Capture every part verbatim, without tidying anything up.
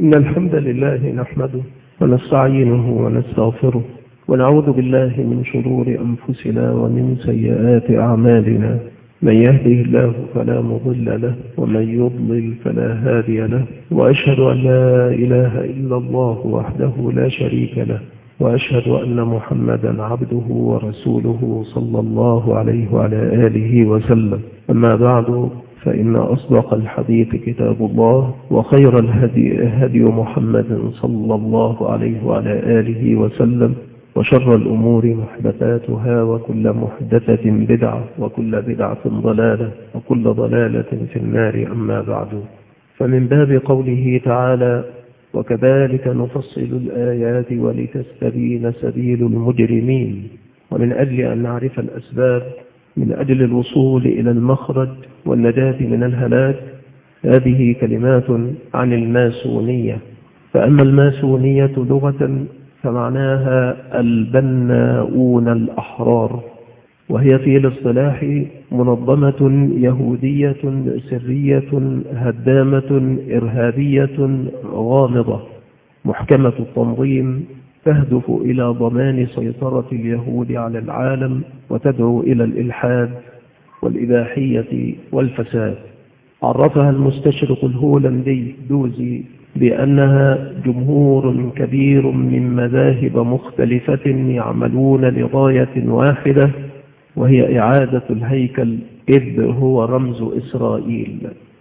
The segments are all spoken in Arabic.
إن الحمد لله نحمده ونستعينه ونستغفره ونعوذ بالله من شرور أنفسنا ومن سيئات أعمالنا. من يهده الله فلا مضل له ومن يضلل فلا هادي له، وأشهد أن لا إله إلا الله وحده لا شريك له، وأشهد أن محمدا عبده ورسوله صلى الله عليه وعلى آله وسلم. أما بعد، فإن أصدق الحديث كتاب الله، وخير الهدي هدي محمد صلى الله عليه وعلى آله وسلم، وشر الأمور محدثاتها، وكل محدثة بدعة، وكل بدعة ضلالة، وكل ضلالة في النار. أما بعد، فمن باب قوله تعالى: وكذلك نفصل الآيات ولتستبين سبيل المجرمين. ومن أجل أن نعرف الأسباب من أجل الوصول إلى المخرج والنجاة من الهلاك، هذه كلمات عن الماسونية. فأما الماسونية لغة فمعناها البناؤون الأحرار، وهي في الاصطلاح منظمة يهودية سرية هدامة إرهابية غامضة محكمة التنظيم، تهدف إلى ضمان سيطرة اليهود على العالم، وتدعو إلى الإلحاد والإباحية والفساد. عرفها المستشرق الهولندي دوزي بأنها جمهور كبير من مذاهب مختلفة يعملون لغاية واحدة، وهي إعادة الهيكل، إذ هو رمز إسرائيل.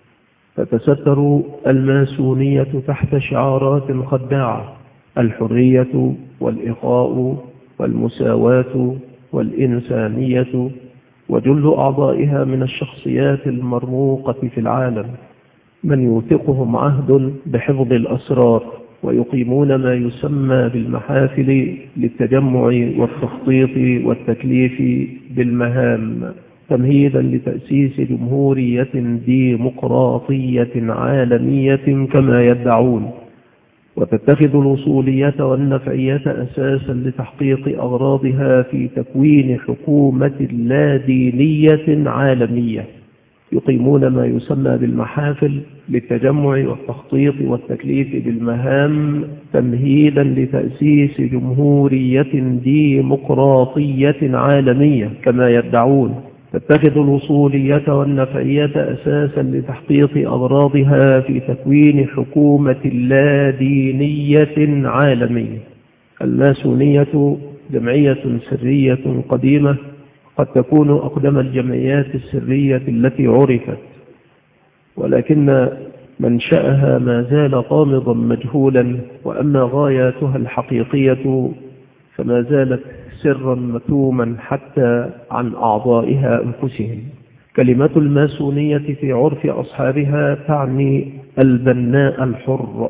فتستر الماسونية تحت شعارات خداعة: الحرية والإخاء والمساواة والإنسانية، وجل أعضائها من الشخصيات المرموقة في العالم، من يوثقهم عهد بحفظ الأسرار، ويقيمون ما يسمى بالمحافل للتجمع والتخطيط والتكليف بالمهام، تمهيدا لتأسيس جمهورية ديمقراطية عالمية كما يدعون، وتتخذ الوصولية والنفعية أساسا لتحقيق أغراضها في تكوين حكومة لا دينية عالمية. يقيمون ما يسمى بالمحافل للتجمع والتخطيط والتكليف بالمهام، تمهيدا لتأسيس جمهورية ديمقراطية عالمية كما يدعون. تتخذ الوصولية والنفعية أساسا لتحقيق أغراضها في تكوين حكومة لا دينية عالمية. الماسونية جمعية سرية قديمة، قد تكون أقدم الجمعيات السرية التي عرفت، ولكن منشأها ما زال غامضا مجهولا، وأما غاياتها الحقيقية فما زالت سرا مكتوما حتى عن أعضائها أنفسهم. كلمة الماسونية في عرف أصحابها تعني البناء الحر،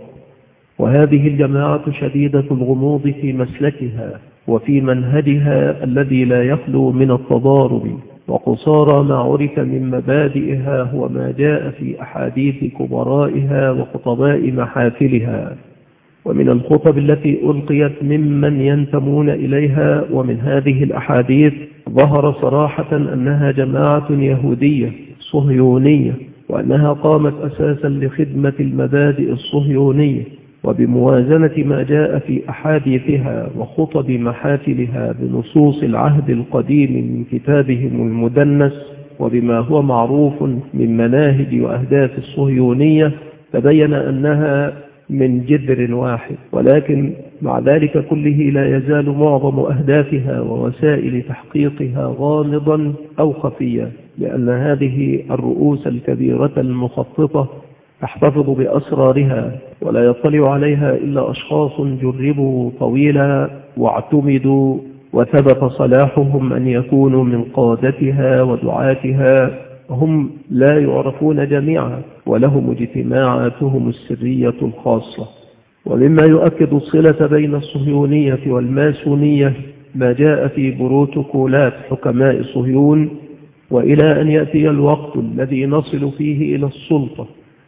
وهذه الجماعة شديدة الغموض في مسلكها وفي منهجها الذي لا يخلو من التضارب، وقصارى ما عرف من مبادئها هو ما جاء في أحاديث كبرائها وخطباء محافلها، ومن الخطب التي ألقيت ممن ينتمون إليها. ومن هذه الأحاديث ظهر صراحة أنها جماعة يهودية صهيونية، وأنها قامت أساسا لخدمة المبادئ الصهيونية، وبموازنة ما جاء في أحاديثها وخطب محافلها بنصوص العهد القديم من كتابهم المدنس، وبما هو معروف من مناهج وأهداف الصهيونية، تبين أنها من جذر واحد. ولكن مع ذلك كله لا يزال معظم أهدافها ووسائل تحقيقها غامضا أو خفية، لأن هذه الرؤوس الكبيرة المخططة تحتفظ بأسرارها، ولا يطلع عليها إلا أشخاص جربوا طويلا واعتمدوا، وثبت صلاحهم أن يكونوا من قادتها ودعاتها. هم لا يعرفون جميعا، ولهم اجتماعاتهم السرية الخاصة. ومما يؤكد الصلة بين الصهيونية والماسونية ما جاء في بروتوكولات حكماء صهيون: وإلى أن يأتي الوقت الذي نصل فيه إلى السلطة،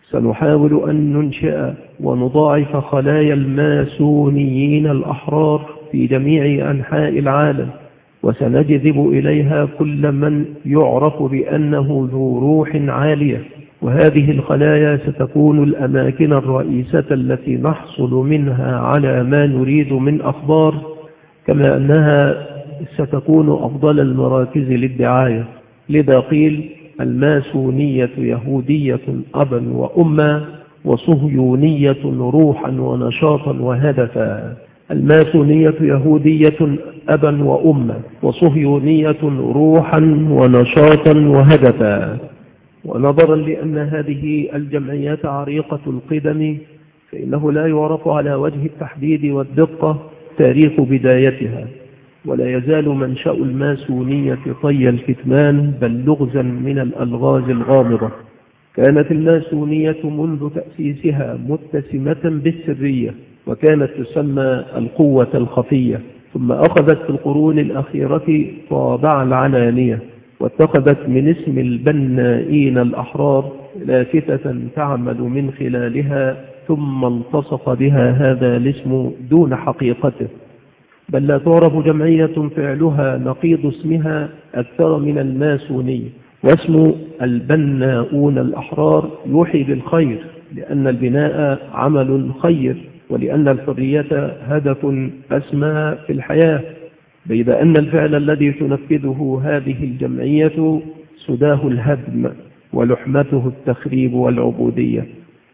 سنحاول أن ننشئ ونضاعف خلايا الماسونيين الأحرار في جميع أنحاء العالم، وسنجذب إليها كل من يعرف بأنه ذو روح عالية وهذه الخلايا ستكون الأماكن الرئيسة التي نحصل منها على ما نريد من أخبار، كما أنها ستكون أفضل المراكز للدعاية. لذا قيل الماسونية يهودية أبا وأما، وصهيونية روحا ونشاطا وهدفا. الماسونية يهودية أبا وأما، وصهيونية روحا ونشاطا وهدفا. ونظرا لأن هذه الجمعيات عريقة القدم، فإنه لا يعرف على وجه التحديد والدقة تاريخ بدايتها، ولا يزال منشأ الماسونية طي الكتمان بل لغزا من الألغاز الغامضة. كانت الماسونية منذ تأسيسها متسمة بالسرية، وكانت تسمى القوة الخفية، ثم أخذت في القرون الأخيرة طابع العلانية، واتخذت من اسم البنائين الأحرار لافتة تعمل من خلالها، ثم التصق بها هذا الاسم دون حقيقته، بل لا تعرف جمعية فعلها نقيض اسمها أكثر من الماسونية. واسم البناؤون الأحرار يوحي بالخير، لأن البناء عمل خير، ولأن الحرية هدف أسمى في الحياة، بيد أن الفعل الذي تنفذه هذه الجمعية سداه الهدم ولحمته التخريب والعبودية.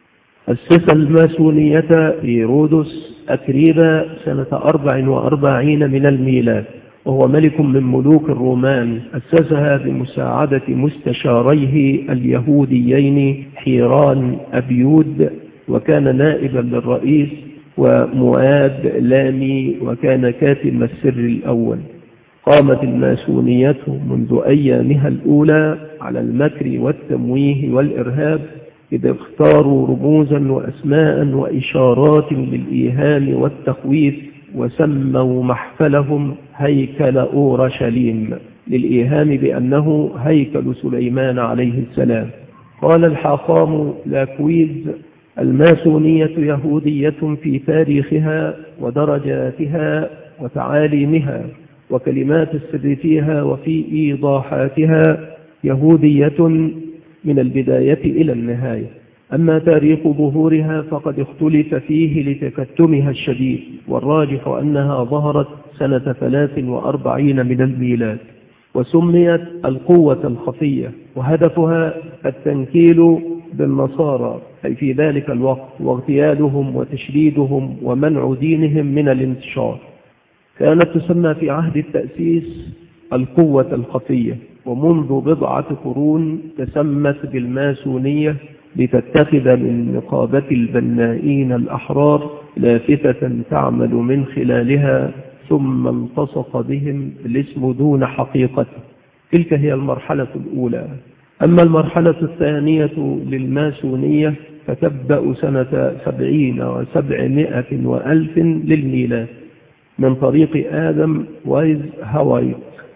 أسس الماسونية هيرودس أتريبا سنة أربع وأربعين من الميلاد، وهو ملك من ملوك الرومان. أسسها بمساعدة مستشاريه اليهوديين حيران أبيود، وكان نائبا للرئيس، ومؤاد لامي، وكان كاتم السر الأول. قامت الماسونية منذ أيامها الأولى على المكر والتمويه والإرهاب، إذا اختاروا رموزا وأسماء وإشارات للإيهام والتخويف، وسموا محفلهم هيكل أورشليم للإيهام بأنه هيكل سليمان عليه السلام. قال الحاخام لاكويز: الماسونية يهودية في تاريخها ودرجاتها وتعاليمها وكلمات السر فيها وفي إيضاحاتها، يهودية من البداية إلى النهاية. أما تاريخ ظهورها فقد اختلف فيه لتكتمها الشديد، والراجح أنها ظهرت سنة ثلاث وأربعين من الميلاد، وسميت القوة الخفية، وهدفها التنكيل بالنصارى أي في ذلك الوقت، واغتيالهم وتشديدهم ومنع دينهم من الانتشار. كانت تسمى في عهد التأسيس القوة الخفية، ومنذ بضعة قرون تسمت بالماسونية لتتخذ من نقابة البنائين الأحرار لافتة تعمل من خلالها، ثم التصق بهم الاسم دون حقيقته. تلك هي المرحلة الأولى. أما المرحلة الثانية للماسونية فتبدأ سنة سبعين وسبعمائة وألف للميلاد من طريق آدم وايز هوايت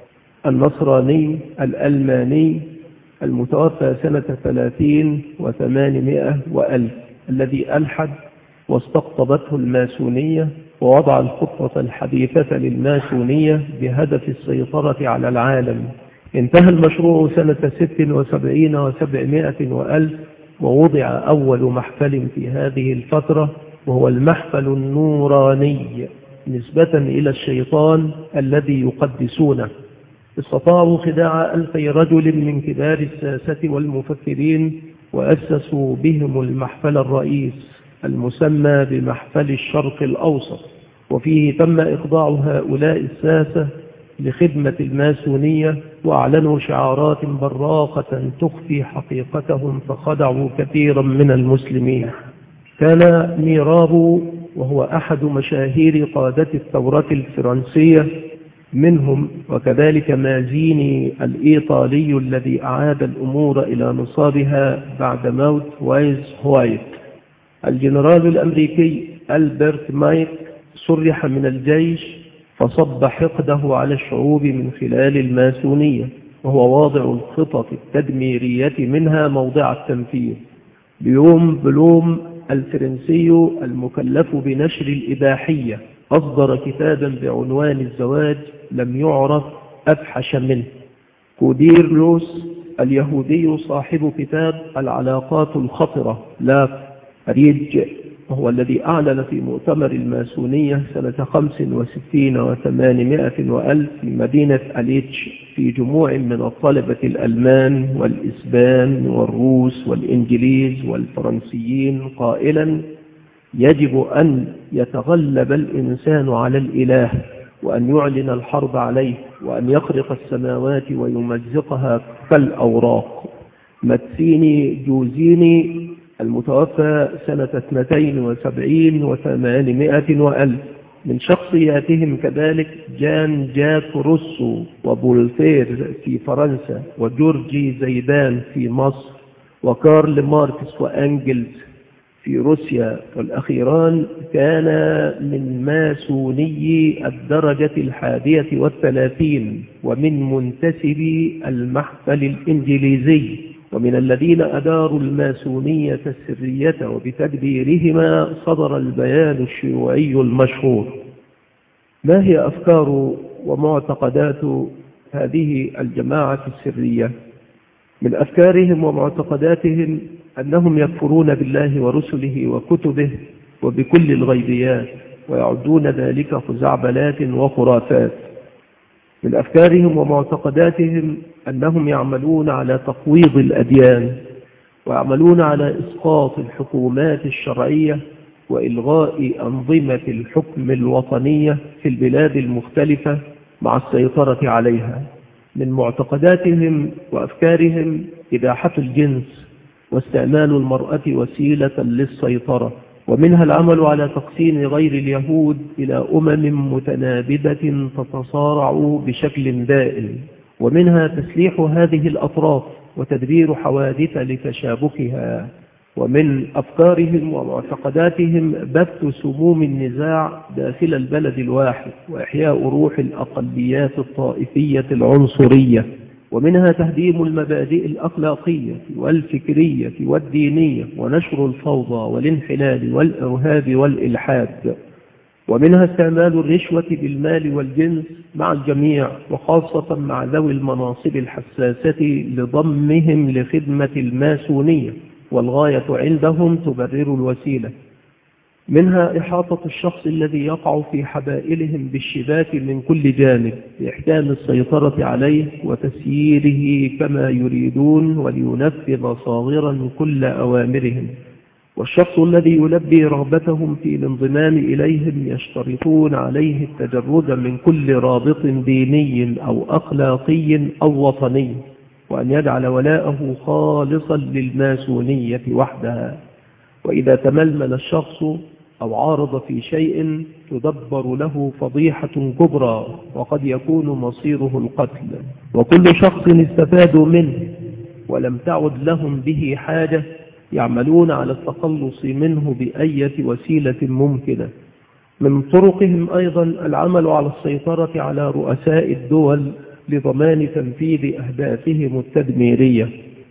النصراني الألماني المتوفى سنة ثلاثين وثمانمائة وألف، الذي ألحد واستقطبته الماسونية ووضع الخطة الحديثة للماسونية بهدف السيطرة على العالم. انتهى المشروع سنة ست وسبعين وسبعمائة وألف، ووضع أول محفل في هذه الفترة، وهو المحفل النوراني نسبة إلى الشيطان الذي يقدسونه. استطاعوا خداع ألفي رجل من كبار الساسة والمفكرين، وأسسوا بهم المحفل الرئيس المسمى بمحفل الشرق الأوسط، وفيه تم إخضاع هؤلاء الساسة لخدمة الماسونية، وأعلنوا شعارات براقة تخفي حقيقتهم، فخدعوا كثيرا من المسلمين. كان ميرابو وهو أحد مشاهير قادة الثورة الفرنسية منهم، وكذلك مازيني الإيطالي الذي أعاد الأمور إلى نصابها بعد موت وايز هوايت. الجنرال الأمريكي ألبرت مايك سرح من الجيش فصب حقده على الشعوب من خلال الماسونية، وهو واضع الخطط التدميرية منها موضع التنفيذ. ليوم بلوم الفرنسي المكلف بنشر الإباحية أصدر كتابا بعنوان الزواج لم يعرف أفحش منه. كوديرلوس اليهودي صاحب كتاب العلاقات الخطرة لاف ريج، وهو الذي أعلن في مؤتمر الماسونية سنة خمس وستين وثمانمائة وألف في مدينة أليتش في جموع من الطلبة الألمان والإسبان والروس والإنجليز والفرنسيين قائلا: يجب أن يتغلب الإنسان على الإله، وأن يعلن الحرب عليه، وأن يخرق السماوات ويمزقها كالأوراق. ماتسيني جوزيني المتوفى سنة اثنتين وسبعين وثمانمائة وألف. من شخصياتهم كذلك جان جاك روسو وبولتير في فرنسا، وجورجي زيدان في مصر، وكارل ماركس وأنجلز في روسيا. والأخيران كان من ماسوني الدرجة الحادية والثلاثين ومن منتسبي المحفل الإنجليزي، ومن الذين أداروا الماسونية السرية، وبتدبيرهما صدر البيان الشيوعي المشهور. ما هي أفكار ومعتقدات هذه الجماعة السرية؟ من أفكارهم ومعتقداتهم أنهم يكفرون بالله ورسله وكتبه وبكل الغيبيات، ويعدون ذلك خزعبلات وخرافات. من أفكارهم ومعتقداتهم أنهم يعملون على تقويض الأديان، ويعملون على إسقاط الحكومات الشرعية وإلغاء أنظمة الحكم الوطنية في البلاد المختلفة مع السيطرة عليها. من معتقداتهم وأفكارهم إباحة الجنس واستعمال المرأة وسيلة للسيطرة، ومنها العمل على تقسيم غير اليهود إلى أمم متنابذة تتصارع بشكل دائم، ومنها تسليح هذه الأطراف وتدبير حوادث لتشابكها. ومن أفكارهم ومعتقداتهم بث سموم النزاع داخل البلد الواحد، وإحياء روح الأقليات الطائفية العنصرية، ومنها تهديم المبادئ الأخلاقية والفكرية والدينية، ونشر الفوضى والانحلال والإرهاب والإلحاد، ومنها استعمال الرشوة بالمال والجنس مع الجميع، وخاصة مع ذوي المناصب الحساسة لضمهم لخدمة الماسونية، والغاية عندهم تبرر الوسيلة. منها إحاطة الشخص الذي يقع في حبائلهم بالشباك من كل جانب لإحكام السيطرة عليه وتسييره كما يريدون، ولينفذ صاغرا كل أوامرهم. والشخص الذي يلبي رغبتهم في الانضمام إليهم يشترطون عليه التجرد من كل رابط ديني أو أخلاقي أو وطني، وأن يجعل ولاءه خالصا للماسونية وحدها. وإذا تململ الشخص أو عارض في شيء تدبر له فضيحة كبرى، وقد يكون مصيره القتل. وكل شخص استفادوا منه ولم تعد لهم به حاجة يعملون على التخلص منه بأية وسيلة ممكنة. من طرقهم أيضا العمل على السيطرة على رؤساء الدول لضمان تنفيذ أهدافهم التدميرية،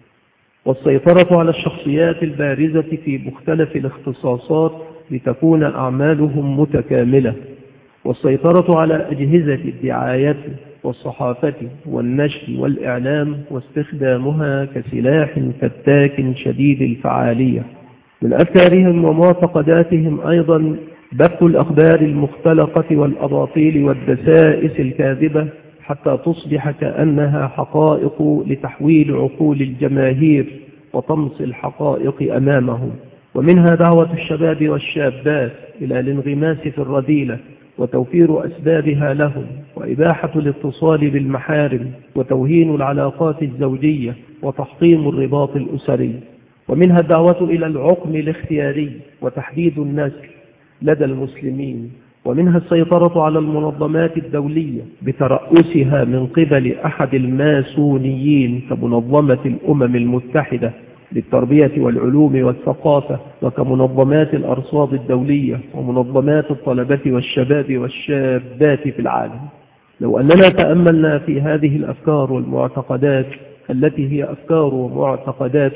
والسيطرة على الشخصيات البارزة في مختلف الاختصاصات لتكون أعمالهم متكاملة، والسيطرة على أجهزة الدعاية والصحافة والنشر والإعلام، واستخدامها كسلاح فتاك شديد الفعالية. من أفكارهم ومعتقداتهم أيضا بث الأخبار المختلقة والأباطيل والدسائس الكاذبة حتى تصبح كأنها حقائق لتحويل عقول الجماهير وطمس الحقائق أمامهم. ومنها دعوة الشباب والشابات إلى الانغماس في الرذيلة وتوفير أسبابها لهم، وإباحة الاتصال بالمحارم، وتوهين العلاقات الزوجية، وتحطيم الرباط الأسري. ومنها الدعوة إلى العقم الاختياري وتحديد النسل لدى المسلمين. ومنها السيطرة على المنظمات الدولية بترأسها من قبل أحد الماسونيين كمنظمة الأمم المتحدة للتربية والعلوم والثقافة، وكمنظمات الأرصاد الدولية، ومنظمات الطلبة والشباب والشابات في العالم. لو أننا تأملنا في هذه الأفكار والمعتقدات التي هي أفكار ومعتقدات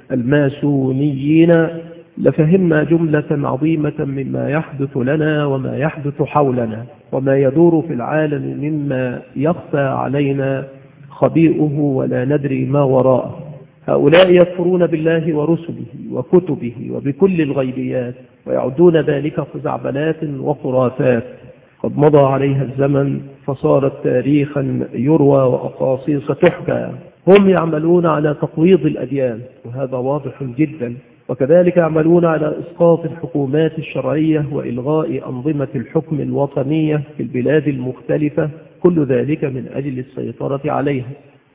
الماسونيين لفهمنا جملة عظيمة مما يحدث لنا وما يحدث حولنا وما يدور في العالم مما يخفى علينا، خبيئه ولا ندري ما وراءه. هؤلاء يكفرون بالله ورسله وكتبه وبكل الغيبيات ويعدون ذلك خزعبلات وخرافات قد مضى عليها الزمن فصارت تاريخا يروى وأقاصيص تحكى. هم يعملون على تقويض الأديان وهذا واضح جدا، وكذلك يعملون على إسقاط الحكومات الشرعية وإلغاء أنظمة الحكم الوطنية في البلاد المختلفة، كل ذلك من أجل السيطرة عليها.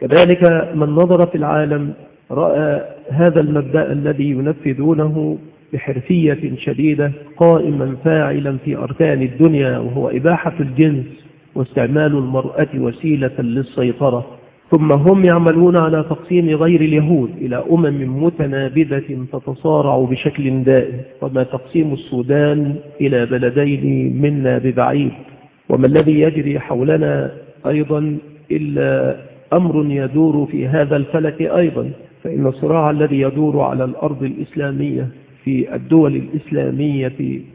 كذلك من نظر في العالم رأى هذا المبدأ الذي ينفذونه بحرفية شديدة قائما فاعلا في أركان الدنيا، وهو إباحة الجنس واستعمال المرأة وسيلة للسيطرة. ثم هم يعملون على تقسيم غير اليهود إلى أمم متنابذة تتصارع بشكل دائم، وما تقسيم السودان إلى بلدين منا ببعيد. وما الذي يجري حولنا أيضا إلا أمر يدور في هذا الفلك أيضا، فإن الصراع الذي يدور على الأرض الإسلامية في الدول الإسلامية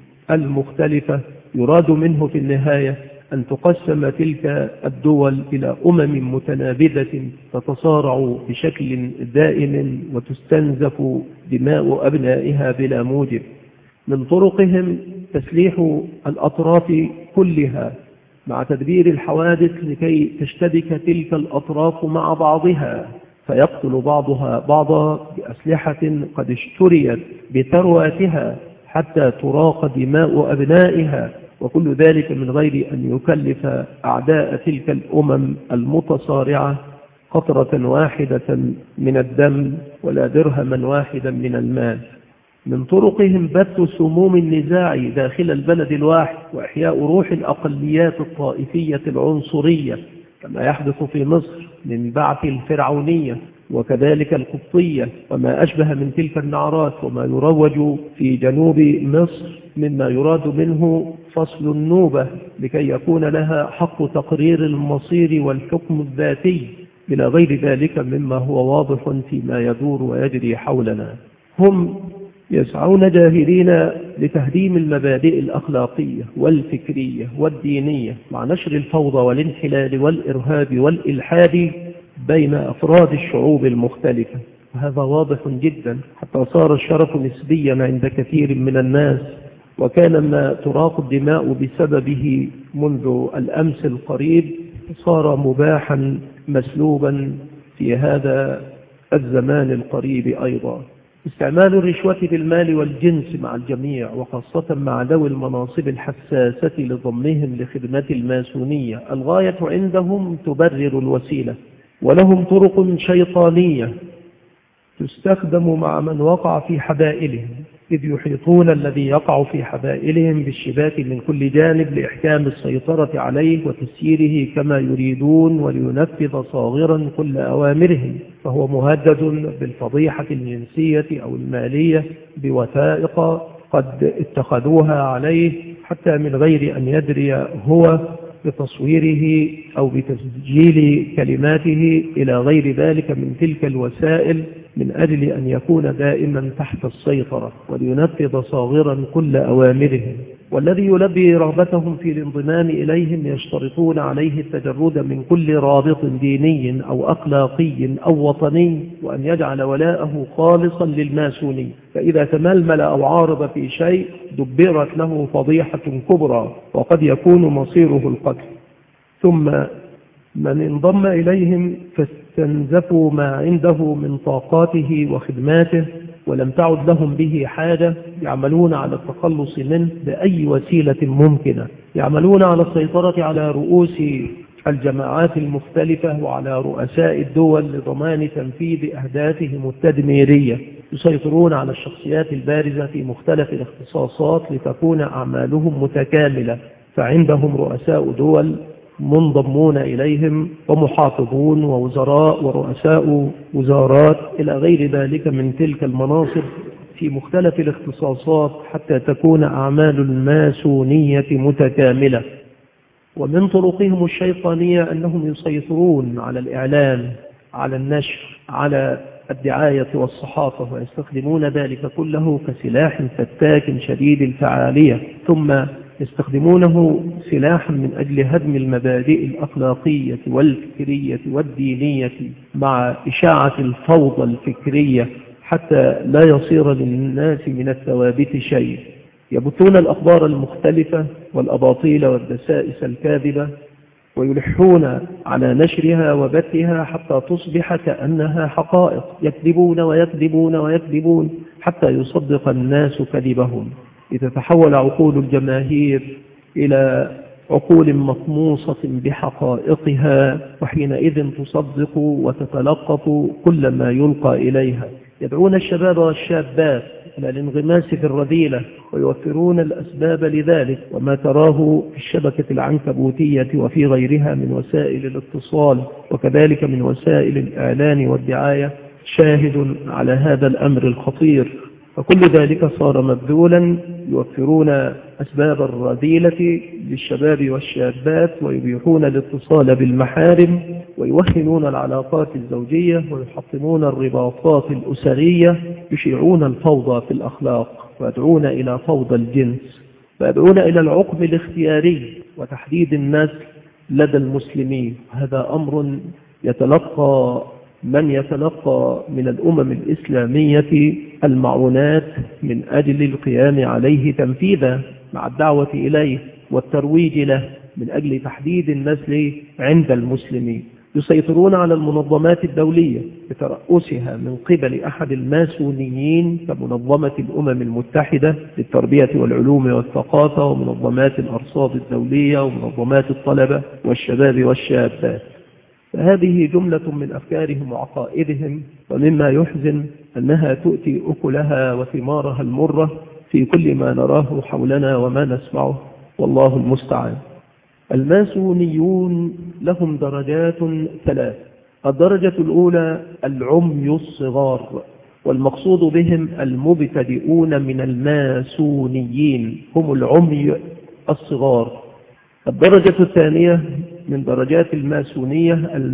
المختلفة يراد منه في النهاية أن تقسم تلك الدول إلى أمم متنابذة تتصارع بشكل دائم وتستنزف دماء أبنائها بلا موجب. من طرقهم تسليح الأطراف كلها مع تدبير الحوادث لكي تشتبك تلك الأطراف مع بعضها، فيقتل بعضها بعضا بأسلحة قد اشتريت بثرواتها حتى تراق دماء أبنائها، وكل ذلك من غير أن يكلف أعداء تلك الأمم المتصارعة قطرة واحدة من الدم ولا درهما واحدا من المال. من طرقهم بث سموم النزاع داخل البلد الواحد وإحياء روح الأقليات الطائفية العنصرية كما يحدث في مصر من بعث الفرعونية وكذلك القبطية وما أشبه من تلك النعرات، وما يروج في جنوب مصر مما يراد منه فصل النوبة لكي يكون لها حق تقرير المصير والحكم الذاتي إلى غير ذلك مما هو واضح فيما يدور ويجري حولنا. هم يسعون جاهدين لتهديم المبادئ الأخلاقية والفكرية والدينية مع نشر الفوضى والانحلال والإرهاب والإلحاد بين أفراد الشعوب المختلفة، وهذا واضح جدا حتى صار الشرف نسبيا عند كثير من الناس، وكان ما تراق الدماء بسببه منذ الأمس القريب صار مباحا مسلوبا في هذا الزمان القريب أيضا. استعمال الرشوة بالمال والجنس مع الجميع وخاصة مع ذوي المناصب الحساسة لضمهم لخدمة الماسونية، الغاية عندهم تبرر الوسيلة، ولهم طرق شيطانية تستخدم مع من وقع في حبائلهم، إذ يحيطون الذي يقع في حبائلهم بالشباك من كل جانب لإحكام السيطرة عليه وتسييره كما يريدون ولينفذ صاغرا كل أوامرهم، فهو مهدد بالفضيحة الجنسية أو المالية بوثائق قد اتخذوها عليه حتى من غير أن يدري هو بتصويره أو بتسجيل كلماته إلى غير ذلك من تلك الوسائل من أجل أن يكون دائما تحت السيطرة ولينفذ صاغرا كل أوامرهم. والذي يلبي رغبتهم في الانضمام إليهم يشترطون عليه التجرد من كل رابط ديني أو أخلاقي أو وطني، وأن يجعل ولاءه خالصا للماسوني، فإذا تململ أو عارض في شيء دبرت له فضيحة كبرى وقد يكون مصيره القتل. ثم من انضم إليهم فاستنزفوا ما عنده من طاقاته وخدماته ولم تعد لهم به حاجة، يعملون على التخلص منه بأي وسيلة ممكنة، يعملون على السيطرة على رؤوس الجماعات المختلفة وعلى رؤساء الدول لضمان تنفيذ أهدافهم التدميرية، يسيطرون على الشخصيات البارزة في مختلف الاختصاصات لتكون أعمالهم متكاملة، فعندهم رؤساء دول منضمون إليهم ومحافظون ووزراء ورؤساء وزارات إلى غير ذلك من تلك المناصب في مختلف الاختصاصات حتى تكون أعمال الماسونية متكاملة. ومن طرقهم الشيطانية أنهم يسيطرون على الإعلام، على النشر، على الدعاية والصحافة، ويستخدمون ذلك كله كسلاح فتاك شديد الفعالية. ثم يستخدمونه سلاحا من أجل هدم المبادئ الأخلاقية والفكرية والدينية مع إشاعة الفوضى الفكرية حتى لا يصير للناس من الثوابت شيء. يبثون الأخبار المختلفة والأباطيل والدسائس الكاذبة ويلحون على نشرها وبثها حتى تصبح كأنها حقائق، يكذبون ويكذبون ويكذبون حتى يصدق الناس كذبهم، لتتحول عقول الجماهير إلى عقول مطموسة بحقائقها، وحينئذ تصدق وتتلقف كل ما يلقى إليها. يدعون الشباب والشابات إلى الانغماس في الرذيلة ويوفرون الأسباب لذلك، وما تراه في الشبكة العنكبوتية وفي غيرها من وسائل الاتصال وكذلك من وسائل الإعلان والدعاية شاهد على هذا الأمر الخطير. فكل ذلك صار مبذولا، يوفرون أسباب الرذيلة للشباب والشابات ويبيحون الاتصال بالمحارم ويوهنون العلاقات الزوجية ويحطمون الرباطات الأسرية، يشيعون الفوضى في الأخلاق ويدعون إلى فوضى الجنس، ويدعون إلى العقم الاختياري وتحديد النسل لدى المسلمين. هذا أمر يتلقى من يتلقى من الأمم الإسلامية المعونات من أجل القيام عليه تنفيذا مع الدعوة إليه والترويج له من أجل تحديد النسل عند المسلمين. يسيطرون على المنظمات الدولية بترأسها من قبل أحد الماسونيين كمنظمة الأمم المتحدة للتربية والعلوم والثقافة ومنظمات الأرصاد الدولية ومنظمات الطلبة والشباب والشابات. فهذه جملة من أفكارهم وعقائدهم، ومما يحزن أنها تؤتي أكلها وثمارها المرة في كل ما نراه حولنا وما نسمعه، والله المستعان. الماسونيون لهم درجات ثلاث. الدرجة الأولى العمي الصغار، والمقصود بهم المبتدئون من الماسونيين، هم العمي الصغار. الدرجة الثانية من درجات الماسونية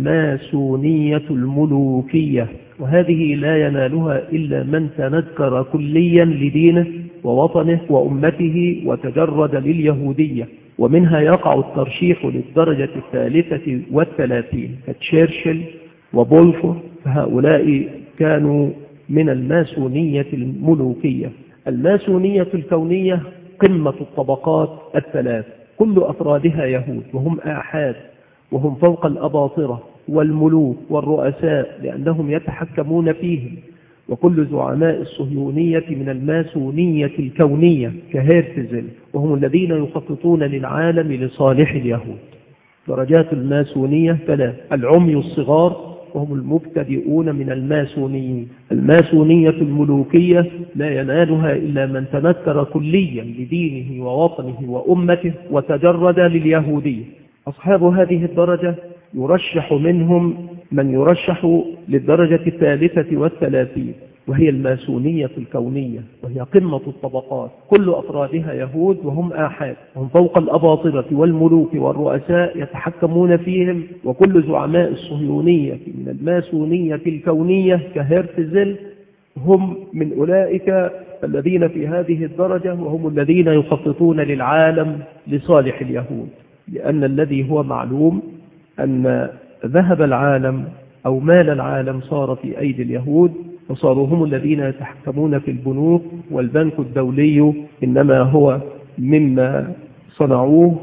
الماسونية الملوكية، وهذه لا ينالها إلا من تنكر كليا لدينه ووطنه وأمته وتجرد لليهودية، ومنها يقع الترشيح للدرجة الثالثة والثلاثين كتشيرشل وبولفور، فهؤلاء كانوا من الماسونية الملوكية. الماسونية الكونية قمة الطبقات الثلاث، كل أفرادها يهود وهم آحاد وهم فوق الأباطرة والملوك والرؤساء لأنهم يتحكمون فيهم، وكل زعماء الصهيونية من الماسونية الكونية كهيرتزل، وهم الذين يخططون للعالم لصالح اليهود. درجات الماسونية ثلاث: العمي الصغار وهم المبتدئون من الماسونيين. الماسونية الملوكية لا ينالها إلا من تنكر كليا لدينه ووطنه وأمته وتجرد لليهودية. أصحاب هذه الدرجة يرشح منهم من يرشح للدرجة الثالثة والثلاثين، وهي الماسونية الكونية، وهي قمة الطبقات، كل أفرادها يهود وهم آحاد، هم فوق الأباطرة والملوك والرؤساء يتحكمون فيهم، وكل زعماء الصهيونية من الماسونية الكونية كهيرتزل هم من أولئك الذين في هذه الدرجة، وهم الذين يخططون للعالم لصالح اليهود. لأن الذي هو معلوم أن ذهب العالم أو مال العالم صار في أيدي اليهود، وصاروا هم الذين يتحكمون في البنوك، والبنك الدولي إنما هو مما صنعوه،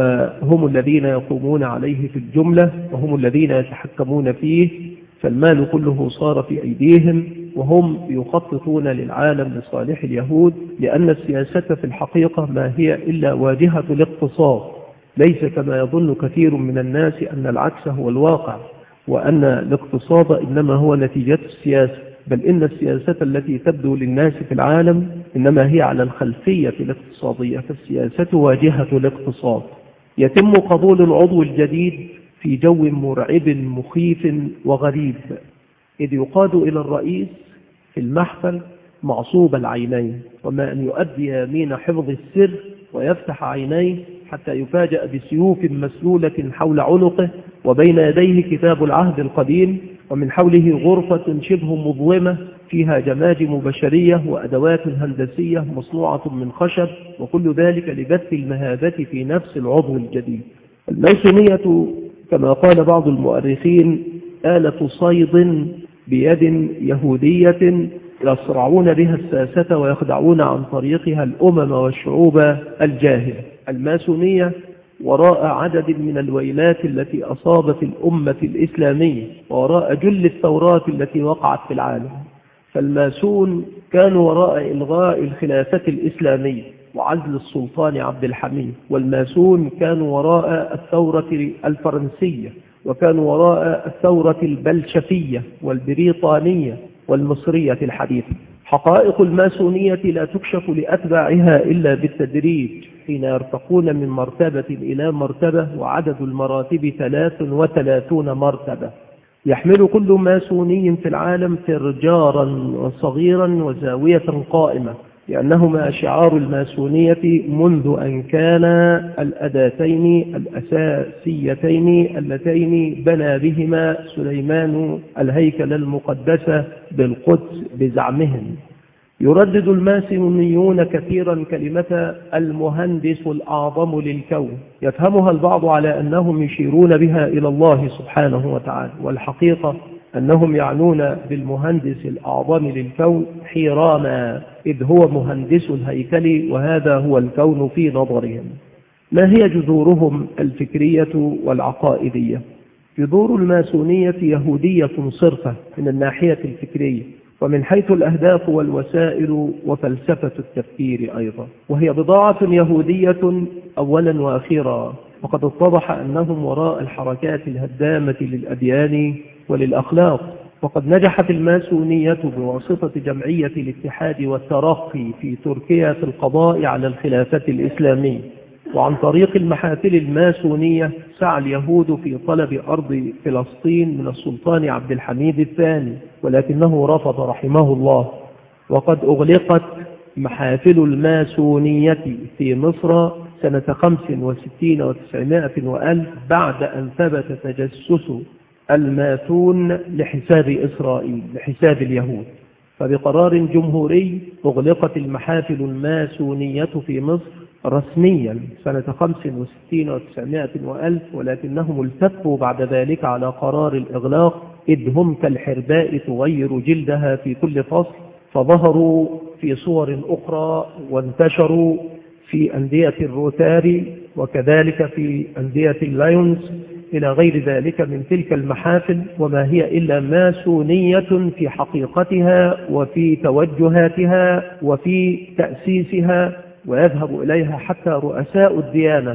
وهم الذين يقومون عليه في الجملة، وهم الذين يتحكمون فيه، فالمال كله صار في أيديهم، وهم يخططون للعالم لصالح اليهود. لأن السياسة في الحقيقة ما هي إلا واجهة الاقتصاد، ليس كما يظن كثير من الناس أن العكس هو الواقع، وأن الاقتصاد إنما هو نتيجة السياسة، بل إن السياسة التي تبدو للناس في العالم إنما هي على الخلفية الاقتصادية، فالسياسة واجهة الاقتصاد. يتم قبول العضو الجديد في جو مرعب مخيف وغريب، إذ يقاد إلى الرئيس في المحفل معصوب العينين، وما أن يؤدي يمين حفظ السر ويفتح عينيه حتى يفاجأ بسيوف مسلولة حول عنقه، وبين يديه كتاب العهد القديم ومن حوله غرفة شبه مظلمة فيها جماجم بشرية وأدوات هندسية مصنوعة من خشب، وكل ذلك لبث المهابة في نفس العضو الجديد. الماسونية كما قال بعض المؤرخين آلة صيد بيد يهودية يصرعون بها الساسة ويخدعون عن طريقها الأمم والشعوب الجاهلة. الماسونية وراء عدد من الويلات التي أصابت الأمة الإسلامية، وراء جل الثورات التي وقعت في العالم. فالماسون كانوا وراء إلغاء الخلافة الإسلامية وعزل السلطان عبد الحميد، والماسون كانوا وراء الثورة الفرنسية، وكانوا وراء الثورة البلشفية والبريطانية والمصرية الحديثة. حقائق الماسونية لا تكشف لأتباعها إلا بالتدريج حين يرتقون من مرتبة إلى مرتبة، وعدد المراتب ثلاث وثلاثون مرتبة. يحمل كل ماسوني في العالم فرجارا صغيرا وزاوية قائمة، لأنهما شعار الماسونية منذ أن كان الأداتين الأساسيتين اللتين بنى بهما سليمان الهيكل المقدس بالقدس بزعمهم. يردد الماسونيون كثيرا كلمة المهندس الأعظم للكون، يفهمها البعض على أنهم يشيرون بها إلى الله سبحانه وتعالى، والحقيقة أنهم يعنون بالمهندس الأعظم للكون حيراما، إذ هو مهندس الهيكل وهذا هو الكون في نظرهم. ما هي جذورهم الفكرية والعقائدية؟ جذور الماسونية يهودية صرفة من الناحية الفكرية، ومن حيث الأهداف والوسائل وفلسفة التفكير أيضا، وهي بضاعة يهودية أولا وأخيرا. وقد اتضح أنهم وراء الحركات الهدامة للأديان وللأخلاق. وقد نجحت الماسونية بواسطة جمعية الاتحاد والترقي في تركيا في القضاء على الخلافة الإسلامية، وعن طريق المحافل الماسونية سعى اليهود في طلب أرض فلسطين من السلطان عبد الحميد الثاني، ولكنه رفض رحمه الله. وقد أغلقت محافل الماسونية في مصر سنة خمس وستين وتسعمائة وألف بعد أن ثبت تجسس الماسون لحساب إسرائيل لحساب اليهود. فبقرار جمهوري أغلقت المحافل الماسونية في مصر رسميا سنة خمس وستين وتسعمائة وألف، ولكنهم التفوا بعد ذلك على قرار الإغلاق، إذ هم كالحرباء تغير جلدها في كل فصل، فظهروا في صور أخرى وانتشروا في أندية الروتاري وكذلك في أندية اللايونز إلى غير ذلك من تلك المحافل، وما هي إلا ماسونية في حقيقتها وفي توجهاتها وفي تأسيسها، ويذهب إليها حتى رؤساء الديانة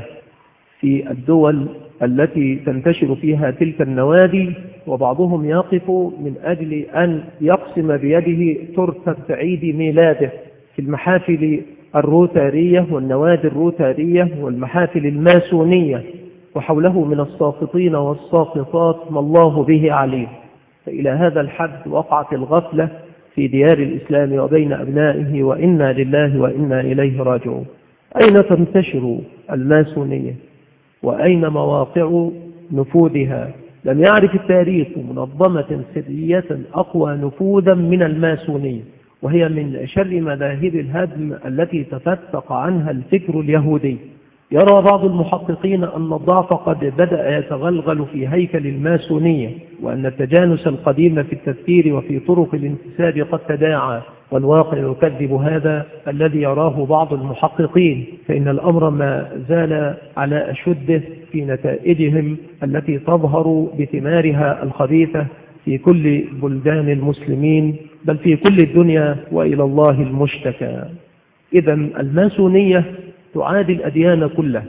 في الدول التي تنتشر فيها تلك النوادي، وبعضهم يقف من أجل أن يقسم بيده تورتة عيد ميلاده في المحافل الروتارية والنوادي الروتارية والمحافل الماسونية، وحوله من الساقطين والساقطات ما الله به عليم. فإلى هذا الحد وقعت الغفلة في ديار الإسلام وبين أبنائه، وإنا لله وإنا إليه راجعون. أين تنتشر الماسونية وأين مواقع نفوذها؟ لم يعرف التاريخ منظمة سرية أقوى نفوذا من الماسونية، وهي من شر مذاهب الهدم التي تفتق عنها الفكر اليهودي. يرى بعض المحققين أن الضعف قد بدأ يتغلغل في هيكل الماسونية، وأن التجانس القديم في التفكير وفي طرق الانتساب قد تداعى، والواقع يكذب هذا الذي يراه بعض المحققين، فإن الأمر ما زال على أشده في نتائجهم التي تظهر بثمارها الخبيثة في كل بلدان المسلمين، بل في كل الدنيا، وإلى الله المشتكى. إذن الماسونية تعادي الأديان كلها،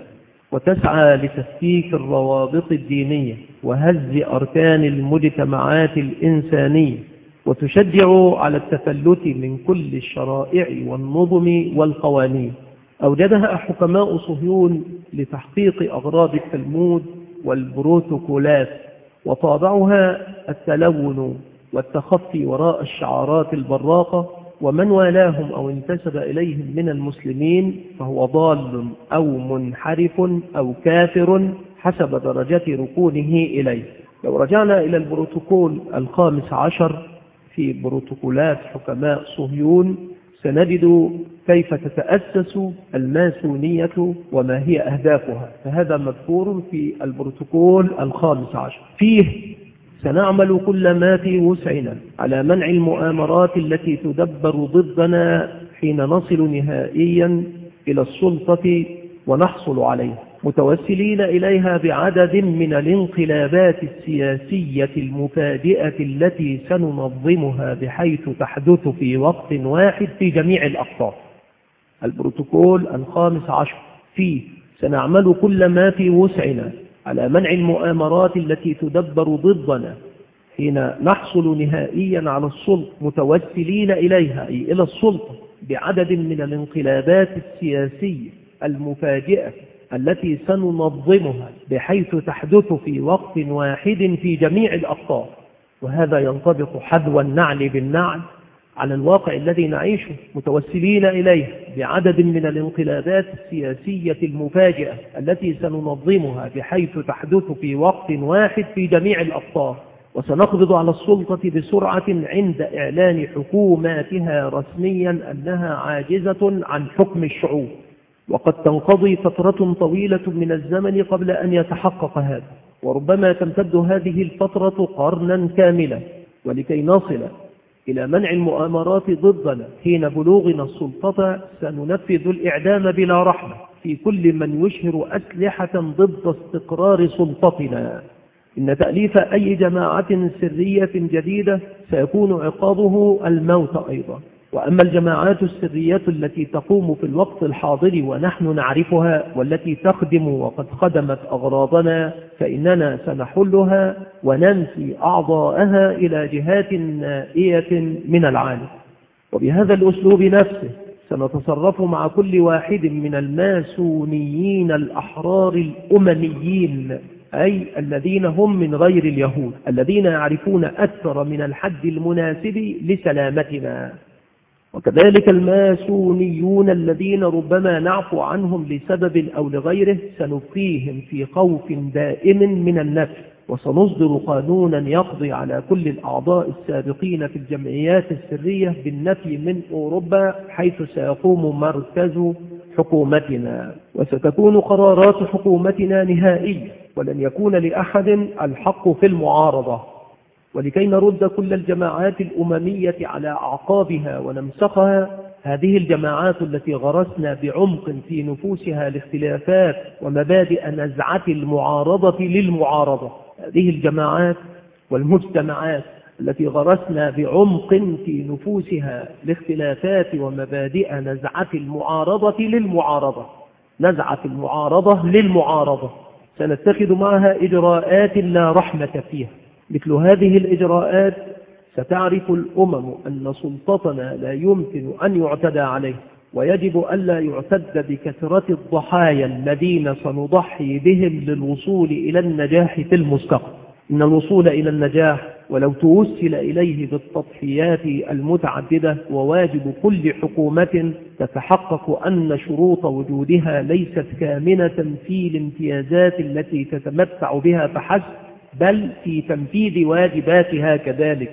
وتسعى لتفكيك الروابط الدينية وهز أركان المجتمعات الإنسانية، وتشجع على التفلت من كل الشرائع والنظم والقوانين. أوجدها حكماء صهيون لتحقيق أغراض التلمود والبروتوكولات، وطابعها التلون والتخفي وراء الشعارات البراقة، ومن والاهم أو انتسب إليهم من المسلمين فهو ضال أو منحرف أو كافر حسب درجة ركونه إليه. لو رجعنا إلى البروتوكول الخامس عشر في بروتوكولات حكماء صهيون سنجد كيف تتأسس الماسونية وما هي أهدافها، فهذا مذكور في البروتوكول الخامس عشر. فيه سنعمل كل ما في وسعنا على منع المؤامرات التي تدبر ضدنا حين نصل نهائيا إلى السلطة ونحصل عليها، متوسلين إليها بعدد من الانقلابات السياسية المفاجئة التي سننظمها بحيث تحدث في وقت واحد في جميع الأقطار. البروتوكول الخامس عشر فيه سنعمل كل ما في وسعنا على منع المؤامرات التي تدبر ضدنا حين نحصل نهائيا على السلطة، متوسلين إليها أي إلى السلطة بعدد من الانقلابات السياسية المفاجئة التي سننظمها بحيث تحدث في وقت واحد في جميع الأقطار. وهذا ينطبق حذو النعل بالنعل على الواقع الذي نعيشه، متوسلين إليه بعدد من الانقلابات السياسية المفاجئة التي سننظمها بحيث تحدث في وقت واحد في جميع الأقطار، وسنقبض على السلطة بسرعة عند إعلان حكوماتها رسميا أنها عاجزة عن حكم الشعوب. وقد تنقضي فترة طويلة من الزمن قبل أن يتحقق هذا، وربما تمتد هذه الفترة قرنا كاملا. ولكي نصل إلى منع المؤامرات ضدنا حين بلوغنا السلطة سننفذ الإعدام بلا رحمة في كل من يشهر أسلحة ضد استقرار سلطتنا. إن تأليف أي جماعة سرية جديدة سيكون عقابه الموت أيضا. وأما الجماعات السرية التي تقوم في الوقت الحاضر ونحن نعرفها والتي تخدم وقد خدمت أغراضنا فإننا سنحلها وننفي أعضاءها إلى جهات نائية من العالم. وبهذا الأسلوب نفسه سنتصرف مع كل واحد من الماسونيين الأحرار الأمميين، أي الذين هم من غير اليهود، الذين يعرفون أكثر من الحد المناسب لسلامتنا. وكذلك الماسونيون الذين ربما نعفو عنهم لسبب أو لغيره سنبقيهم في خوف دائم من النفي، وسنصدر قانونا يقضي على كل الأعضاء السابقين في الجمعيات السرية بالنفي من أوروبا حيث سيقوم مركز حكومتنا، وستكون قرارات حكومتنا نهائية ولن يكون لأحد الحق في المعارضة. ولكي نرد كل الجماعات الأممية على أعقابها ونمسخها، هذه الجماعات التي غرسنا بعمق في نفوسها الاختلافات ومبادئ نزعة المعارضة للمعارضة، هذه الجماعات والمجتمعات التي غرسنا بعمق في نفوسها الاختلافات ومبادئ نزعة المعارضة للمعارضة، نزعة المعارضة للمعارضة، سنتخذ معها إجراءات لا رحمة فيها. مثل هذه الإجراءات ستعرف الأمم أن سلطتنا لا يمكن أن يعتدى عليه، ويجب ألا يعتد بكثرة الضحايا الذين سنضحي بهم للوصول إلى النجاح في المستقبل. إن الوصول إلى النجاح ولو توسل إليه بالتضحيات المتعددة وواجب كل حكومة تتحقق أن شروط وجودها ليست كامنة في الامتيازات التي تتمتع بها فحسب، بل في تنفيذ واجباتها كذلك.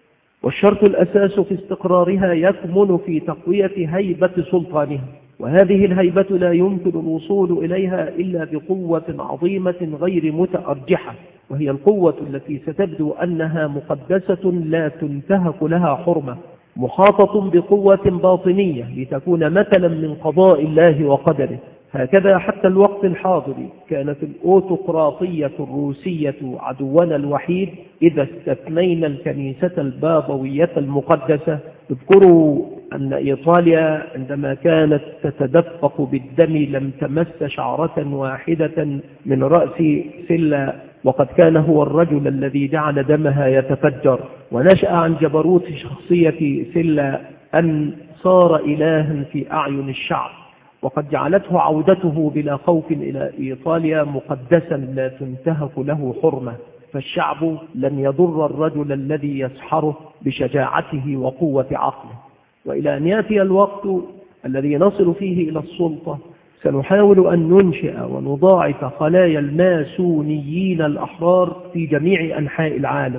والشرط الأساس في استقرارها يكمن في تقوية هيبة سلطانها، وهذه الهيبة لا يمكن الوصول إليها إلا بقوة عظيمة غير متأرجحة، وهي القوة التي ستبدو أنها مقدسة لا تنتهك لها حرمة، محاطة بقوة باطنية لتكون مثلا من قضاء الله وقدره. هكذا حتى الوقت الحاضر كانت الأوتقراطية الروسية عدونا الوحيد إذا استثنينا الكنيسة البابوية المقدسة. اذكروا أن إيطاليا عندما كانت تتدفق بالدم لم تمس شعرة واحدة من رأس سلة، وقد كان هو الرجل الذي جعل دمها يتفجر. ونشأ عن جبروت شخصية سلة أن صار إلها في أعين الشعب، وقد جعلته عودته بلا خوف إلى إيطاليا مقدسا لا تنتهك له حرمة. فالشعب لن يضر الرجل الذي يسحره بشجاعته وقوة عقله. وإلى أن يأتي الوقت الذي نصل فيه إلى السلطة سنحاول أن ننشئ ونضاعف خلايا الماسونيين الأحرار في جميع أنحاء العالم،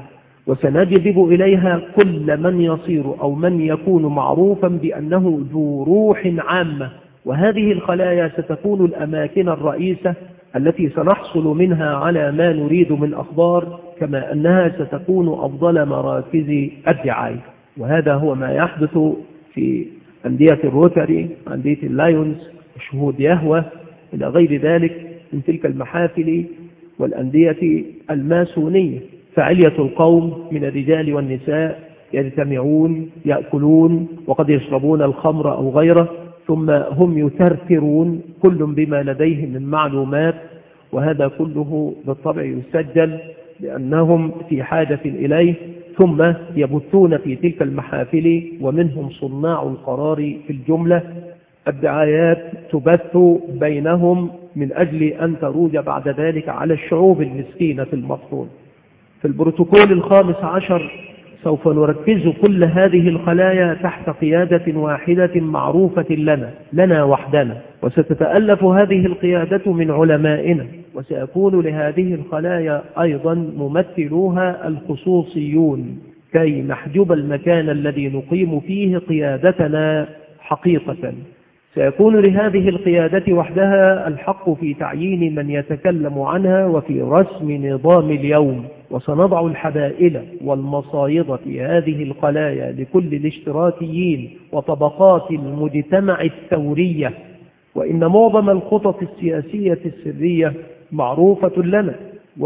وسنجذب إليها كل من يصير أو من يكون معروفا بأنه ذو روح عامة. وهذه الخلايا ستكون الأماكن الرئيسة التي سنحصل منها على ما نريد من أخبار، كما أنها ستكون أفضل مراكز الدعاية. وهذا هو ما يحدث في أندية الروتري، أندية اللايونز، شهود يهوه، إلى غير ذلك من تلك المحافل والأندية الماسونية. فعلية القوم من الرجال والنساء يجتمعون، يأكلون، وقد يشربون الخمر أو غيره، ثم هم يترترون كل بما لديه من معلومات، وهذا كله بالطبع يسجل لأنهم في حاجة إليه، ثم يبثون في تلك المحافل، ومنهم صناع القرار في الجملة. الدعايات تبث بينهم من أجل أن تروج بعد ذلك على الشعوب المسكينة المفطون. في البروتوكول الخامس عشر سوف نركز كل هذه الخلايا تحت قيادة واحدة معروفة لنا لنا وحدنا، وستتألف هذه القيادة من علمائنا، وسيكون لهذه الخلايا أيضا ممثلوها الخصوصيون كي نحجب المكان الذي نقيم فيه قيادتنا حقيقة. سيكون لهذه القيادة وحدها الحق في تعيين من يتكلم عنها وفي رسم نظام اليوم، وسنضع الحبائل والمصايد في هذه الخلايا لكل الاشتراكيين وطبقات المجتمع الثورية. وإن معظم الخطط السياسية السرية معروفة لنا،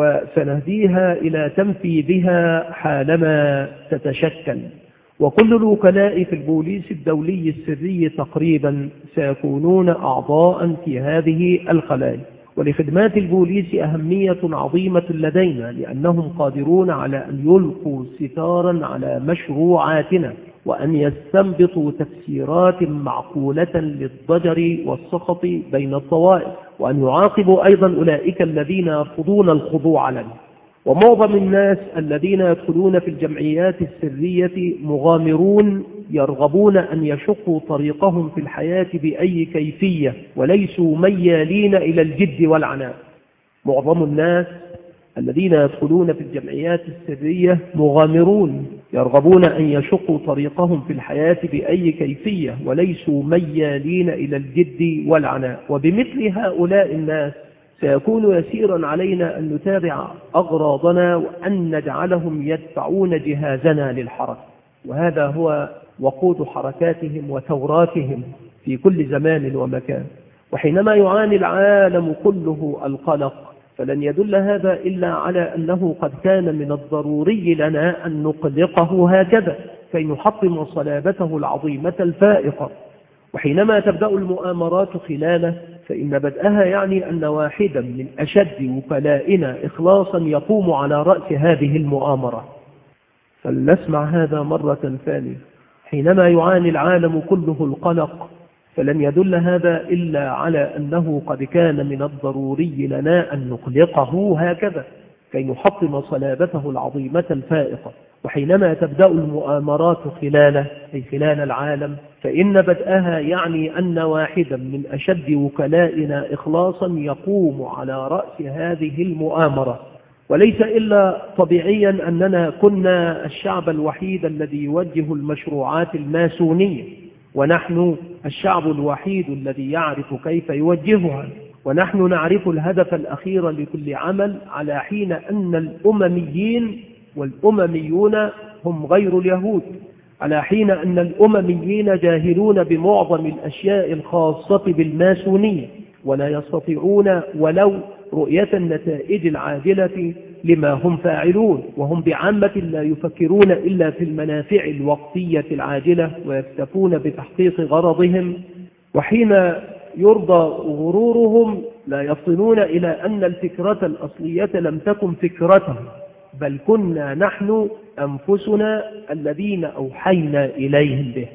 وسنهديها إلى تنفيذها حالما تتشكل. وكل الوكلاء في البوليس الدولي السري تقريبا سيكونون أعضاء في هذه الخلايا. ولخدمات البوليس أهمية عظيمة لدينا، لأنهم قادرون على أن يلقوا ستارا على مشروعاتنا، وأن يستنبطوا تفسيرات معقولة للضجر والسخط بين الطوائف، وأن يعاقبوا أيضا أولئك الذين يرفضون الخضوع لنا. ومعظم الناس الذين يدخلون في الجمعيات السرية مغامرون يرغبون أن يشقوا طريقهم في الحياة بأي كيفية، وليسوا ميالين إلى الجد والعناء. معظم الناس الذين يدخلون في الجمعيات السرية مغامرون يرغبون أن يشقوا طريقهم في الحياة بأي كيفية، وليسوا ميالين إلى الجد والعناء. وبمثل هؤلاء الناس سيكون يسيرا علينا أن نتابع أغراضنا، وأن نجعلهم يدفعون جهازنا للحركة. وهذا هو وقود حركاتهم وثوراتهم في كل زمان ومكان. وحينما يعاني العالم كله القلق، فلن يدل هذا إلا على أنه قد كان من الضروري لنا أن نقلقه هكذا كي نحطم صلابته العظيمة الفائقة. وحينما تبدأ المؤامرات خلاله، فإن بدأها يعني أن واحدا من أشد وكلائنا إخلاصا يقوم على رأس هذه المؤامرة. فلنسمع هذا مرة ثانية. حينما يعاني العالم كله القلق، فلن يدل هذا إلا على أنه قد كان من الضروري لنا أن نقلقه هكذا كي نحطم صلابته العظيمة الفائقة. وحينما تبدأ المؤامرات خلاله أي خلال العالم، فإن بدأها يعني أن واحدا من أشد وكلائنا إخلاصا يقوم على رأس هذه المؤامرة. وليس إلا طبيعيا أننا كنا الشعب الوحيد الذي يوجه المشروعات الماسونية، ونحن الشعب الوحيد الذي يعرف كيف يوجهها، ونحن نعرف الهدف الأخير لكل عمل، على حين أن الأمميين والأمميون هم غير اليهود، على حين أن الأمميين جاهلون بمعظم الأشياء الخاصة بالماسونية، ولا يستطيعون ولو رؤية النتائج العاجلة لما هم فاعلون، وهم بعامة لا يفكرون إلا في المنافع الوقتية العاجلة، ويكتفون بتحقيق غرضهم. وحين يرضى غرورهم لا يصلون إلى أن الفكرة الأصلية لم تكن فكرتهم، بل كنا نحن أنفسنا الذين أوحينا إليهم به.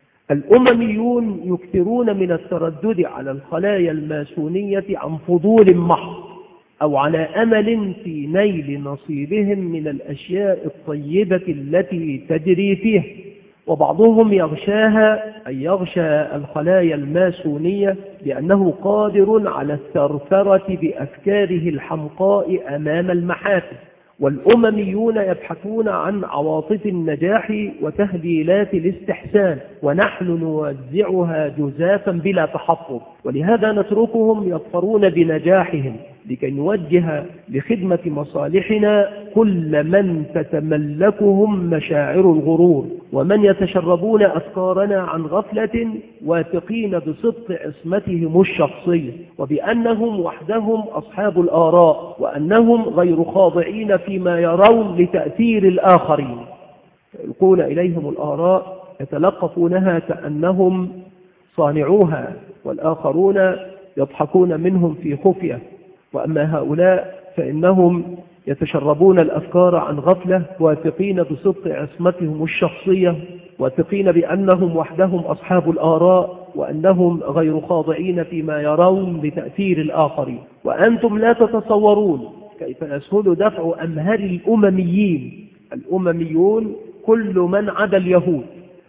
الأمميون يكثرون من التردد على الخلايا الماسونية عن فضول محض، أو على أمل في نيل نصيبهم من الأشياء الطيبة التي تجري فيه. وبعضهم يغشاها أي يغشى الخلايا الماسونية بأنه قادر على الثرثرة بأفكاره الحمقاء أمام المحافل، والأمميون يبحثون عن عواطف النجاح وتهليلات الاستحسان، ونحن نوزعها جزافا بلا تحفظ، ولهذا نتركهم يظفرون بنجاحهم لكي نوجه لخدمة مصالحنا كل من تتملكهم مشاعر الغرور، ومن يتشربون أفكارنا عن غفلة، واثقين بصدق عصمتهم الشخصية وبأنهم وحدهم أصحاب الآراء، وأنهم غير خاضعين فيما يرون لتأثير الآخرين. يلقون إليهم الآراء يتلقفونها كأنهم صانعوها، والآخرون يضحكون منهم في خفية. وأما هؤلاء فإنهم يتشربون الأفكار عن غفلة، واثقين بصدق عصمتهم الشخصية، واثقين بأنهم وحدهم أصحاب الآراء، وأنهم غير خاضعين فيما يرون لتأثير الآخرين. وأنتم لا تتصورون كيف يسهل دفع أمهر الأمميين. الأمميون كل من عدا اليهود.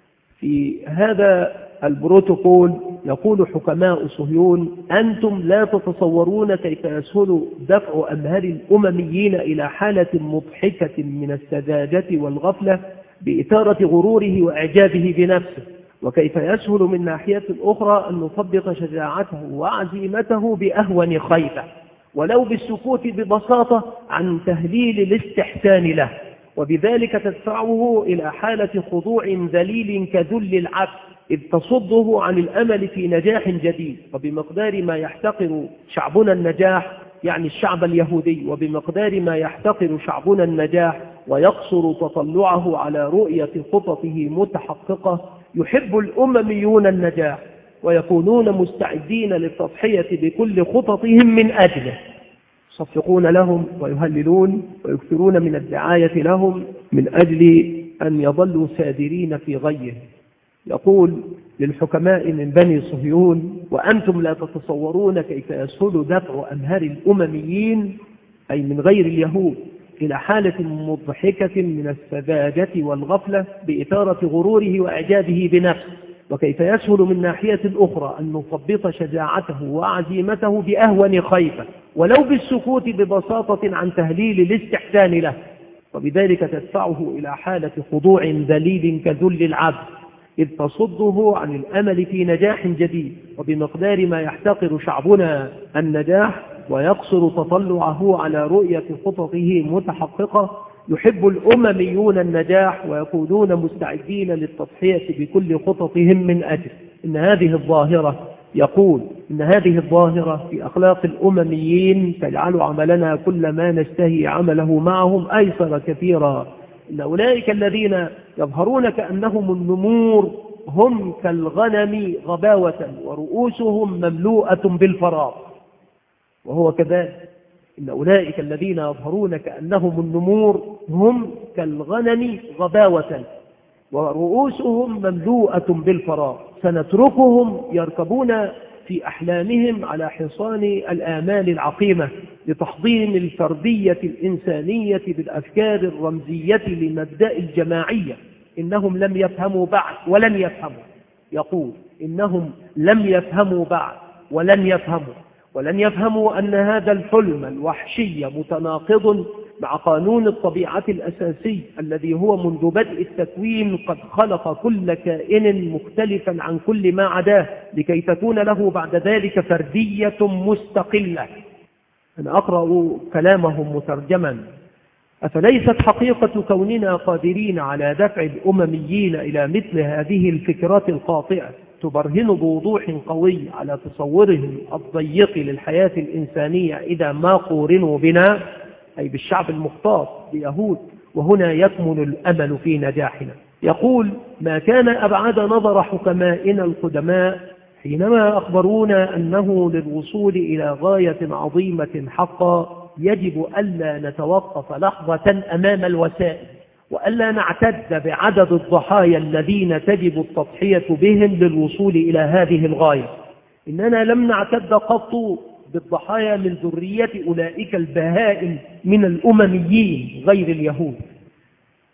في هذا البروتوكول يقول حكماء صهيون: أنتم لا تتصورون كيف يسهل دفع أمهر الأمميين إلى حالة مضحكة من السذاجة والغفلة بإثارة غروره وإعجابه بنفسه، وكيف يسهل من ناحية أخرى أن نطبق شجاعته وعزيمته بأهون خيبة، ولو بالسكوت ببساطة عن تهليل الاستحسان له، وبذلك تدفعه إلى حالة خضوع ذليل كذل العبد، إذ تصده عن الأمل في نجاح جديد. وبمقدار ما يحتقر شعبنا النجاح، يعني الشعب اليهودي، وبمقدار ما يحتقر شعبنا النجاح ويقصر تطلعه على رؤية خططه متحققة، يحب الأمميون النجاح ويكونون مستعدين للتضحية بكل خططهم من أجله. يصفقون لهم ويهللون ويكثرون من الدعاية لهم من أجل أن يظلوا سادرين في غيه. يقول للحكماء من بني صهيون: وأنتم لا تتصورون كيف يسهل دفع أمهر الأمميين أي من غير اليهود إلى حالة مضحكة من السذاجة والغفلة بإثارة غروره وإعجابه بنفسه، وكيف يسهل من ناحية أخرى أن نثبط شجاعته وعزيمته بأهون خيفة، ولو بالسكوت ببساطة عن تهليل الاستحسان له، وبذلك تدفعه إلى حالة خضوع ذليل كذل العبد، إذ تصده عن الأمل في نجاح جديد. وبمقدار ما يحتقر شعبنا النجاح ويقصر تطلعه على رؤية خططه متحققة، يحب الأمميون النجاح ويكونون مستعدين للتضحية بكل خططهم من أجل. إن هذه الظاهرة يقول إن هذه الظاهرة في أخلاق الأمميين تجعل عملنا كل ما نشتهي عمله معهم أيسر كثيرا. إن أولئك الذين يظهرون كأنهم النمور هم كالغنم غباوة ورؤوسهم مملوءة بالفراغ، وهو كذلك. إن أولئك الذين يظهرون كأنهم النمور هم كالغنم غباوة ورؤوسهم مملوءة بالفراغ. سنتركهم يركبون في أحلامهم على حصان الآمال العقيمة لتحضير الفردية الإنسانية بالأفكار الرمزية لمبدأ الجماعية. إنهم لم يفهموا بعد ولن يفهموا. يقول إنهم لم يفهموا بعد ولن يفهموا ولن يفهموا أن هذا الحلم الوحشي متناقض مع قانون الطبيعة الأساسي الذي هو منذ بدء التكوين قد خلق كل كائن مختلفا عن كل ما عداه لكي تكون له بعد ذلك فردية مستقلة. أنا أقرأ كلامهم مترجما: أفليست حقيقة كوننا قادرين على دفع الأمميين إلى مثل هذه الفكرات القاطئة تبرهن بوضوح قوي على تصورهم الضيق للحياة الإنسانية إذا ما قورنوا بنا، أي بالشعب المختار بيهود، وهنا يكمن الأمل في نجاحنا. يقول: ما كان أبعد نظر حكمائنا القدماء حينما أخبرونا أنه للوصول إلى غاية عظيمة حقا يجب ألا نتوقف لحظة أمام الوسائل، وألا نعتد بعدد الضحايا الذين تجب التضحية بهم للوصول إلى هذه الغاية. إننا لم نعتد قط بالضحايا من ذرية أولئك البهائم من الأمميين غير اليهود،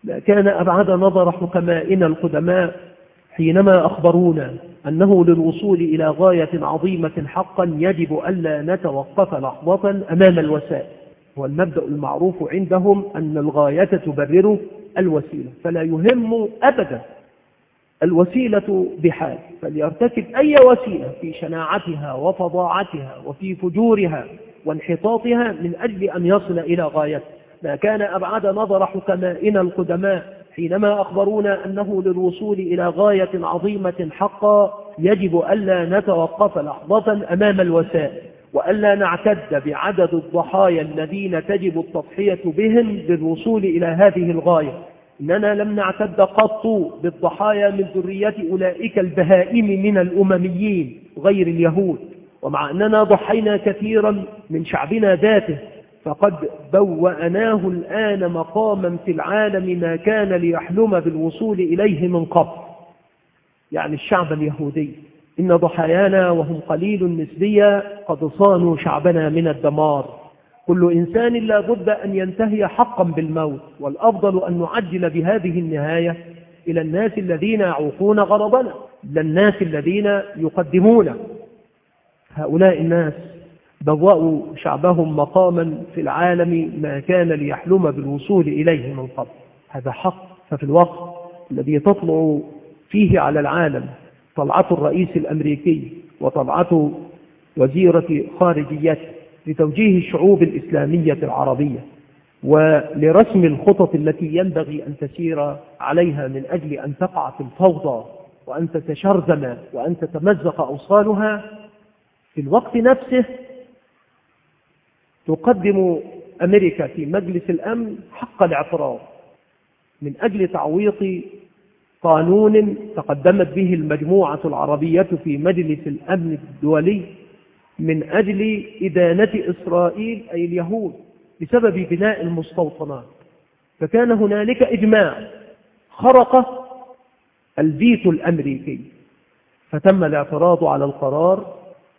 ما كان أبعد نظر حكمائنا القدماء حينما أخبرونا أنه للوصول إلى غاية عظيمة حقا يجب ألا نتوقف لحظة أمام الوسائل. والمبدأ المعروف عندهم أن الغاية تبرر الوسيلة، فلا يهم أبدا الوسيلة بحال، فليرتكب أي وسيلة في شناعتها وفظاعتها وفي فجورها وانحطاطها من أجل أن يصل إلى غايته. ما كان أبعد نظر حكمائنا القدماء حينما أخبرونا أنه للوصول إلى غاية عظيمة حقا يجب ألا نتوقف لحظة أمام الوسائل، وألا نعتد بعدد الضحايا الذين تجب التضحية بهم للوصول إلى هذه الغاية. إننا لم نعتد قط بالضحايا من ذرية أولئك البهائم من الأمميين غير اليهود، ومع أننا ضحينا كثيرا من شعبنا ذاته، فقد بوأناه الآن مقاما في العالم ما كان ليحلم بالوصول إليه من قبل، يعني الشعب اليهودي. إن ضحايانا وهم قليل نسبيا قد صانوا شعبنا من الدمار. كل إنسان لا بد أن ينتهي حقا بالموت، والأفضل أن نعجل بهذه النهاية إلى الناس الذين يعوقون غرضنا، إلى الناس الذين يقدمون. هؤلاء الناس بوأوا شعبهم مقاما في العالم ما كان ليحلم بالوصول إليه من قبل. هذا حق. ففي الوقت الذي تطلع فيه على العالم طلعة الرئيس الأمريكي وطلعة وزيرة خارجيته لتوجيه الشعوب الإسلامية العربية ولرسم الخطط التي ينبغي أن تسير عليها من أجل أن تقع في الفوضى وأن تتشرذم وأن تتمزق أوصالها، في الوقت نفسه تقدم أمريكا في مجلس الأمن حق الاعتراض من أجل تعويض قانون تقدمت به المجموعة العربية في مجلس الأمن الدولي من أجل إدانة إسرائيل أي اليهود بسبب بناء المستوطنات. فكان هنالك إجماع خرق الفيتو الأمريكي، فتم الاعتراض على القرار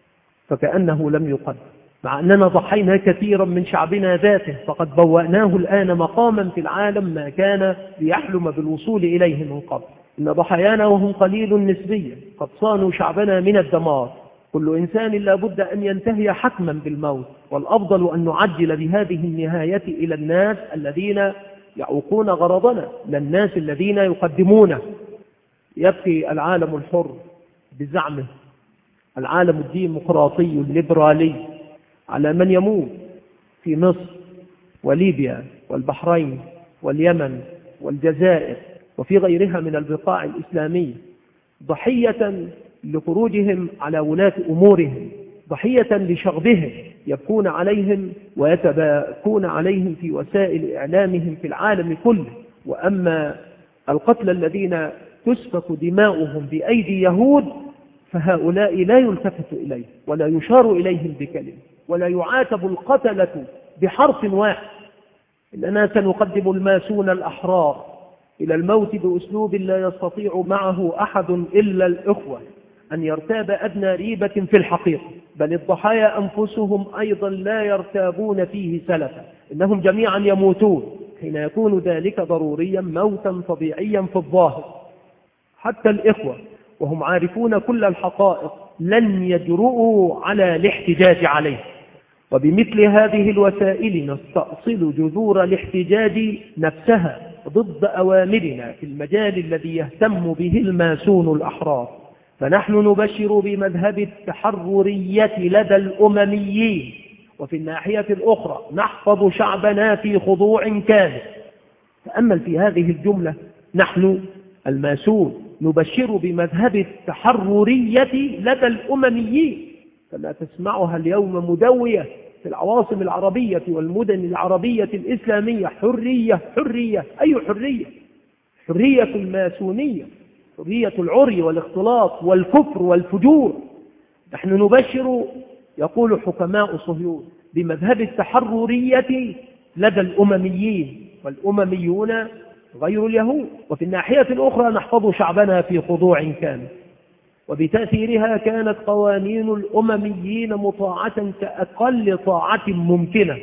فكأنه لم يقدم، مع أننا ضحينا كثيرا من شعبنا ذاته، فقد بوأناه الآن مقاما في العالم ما كان ليحلم بالوصول إليه من قبل. إن ضحايانا وهم قليل نسبيا قد صانوا شعبنا من الدمار. كل إنسان لا بد أن ينتهي حتما بالموت، والأفضل أن نعجل بهذه النهاية إلى الناس الذين يعوقون غرضنا، للناس الذين يقدمونه. يبقي العالم الحر بزعمه، العالم الديمقراطي الليبرالي، على من يموت في مصر وليبيا والبحرين واليمن والجزائر وفي غيرها من البقاع الإسلامية، ضحية لخروجهم على ولاة أمورهم، ضحية لشغبهم، يبكون عليهم ويتباكون عليهم في وسائل إعلامهم في العالم كله. وأما القتل الذين تسفك دماؤهم بأيدي يهود فهؤلاء لا يلتفت إليه ولا يشار إليهم بكلمة ولا يعاتب القتلة بحرف واحد. إننا سنقدم الماسون الأحرار إلى الموت بأسلوب لا يستطيع معه أحد إلا الإخوة أن يرتاب أدنى ريبة في الحقيقة، بل الضحايا أنفسهم أيضا لا يرتابون فيه سلفا، إنهم جميعا يموتون حين يكون ذلك ضروريا موتا طبيعيا في الظاهر. حتى الإخوة وهم عارفون كل الحقائق لن يجرؤوا على الاحتجاج عليه. وبمثل هذه الوسائل نستأصل جذور الاحتجاج نفسها ضد أوامرنا في المجال الذي يهتم به الماسون الأحرار. فنحن نبشر بمذهب التحررية لدى الأمميين، وفي الناحية الأخرى نحفظ شعبنا في خضوع كامل. تأمل في هذه الجملة، نحن الماسون نبشر بمذهب التحررية لدى الأمميين، كما تسمعها اليوم مدوية في العواصم العربية والمدن العربية الإسلامية: حرية حرية. أي حرية؟ حرية الماسونية، حرية العري والاختلاط والكفر والفجور. نحن نبشر، يقول حكماء صهيون، بمذهب التحررية لدى الأمميين، والأمميون غير اليهود. وفي الناحية الأخرى نحفظ شعبنا في خضوع كامل. وبتأثيرها كانت قوانين الأمميين مطاعة كأقل طاعة ممكنة،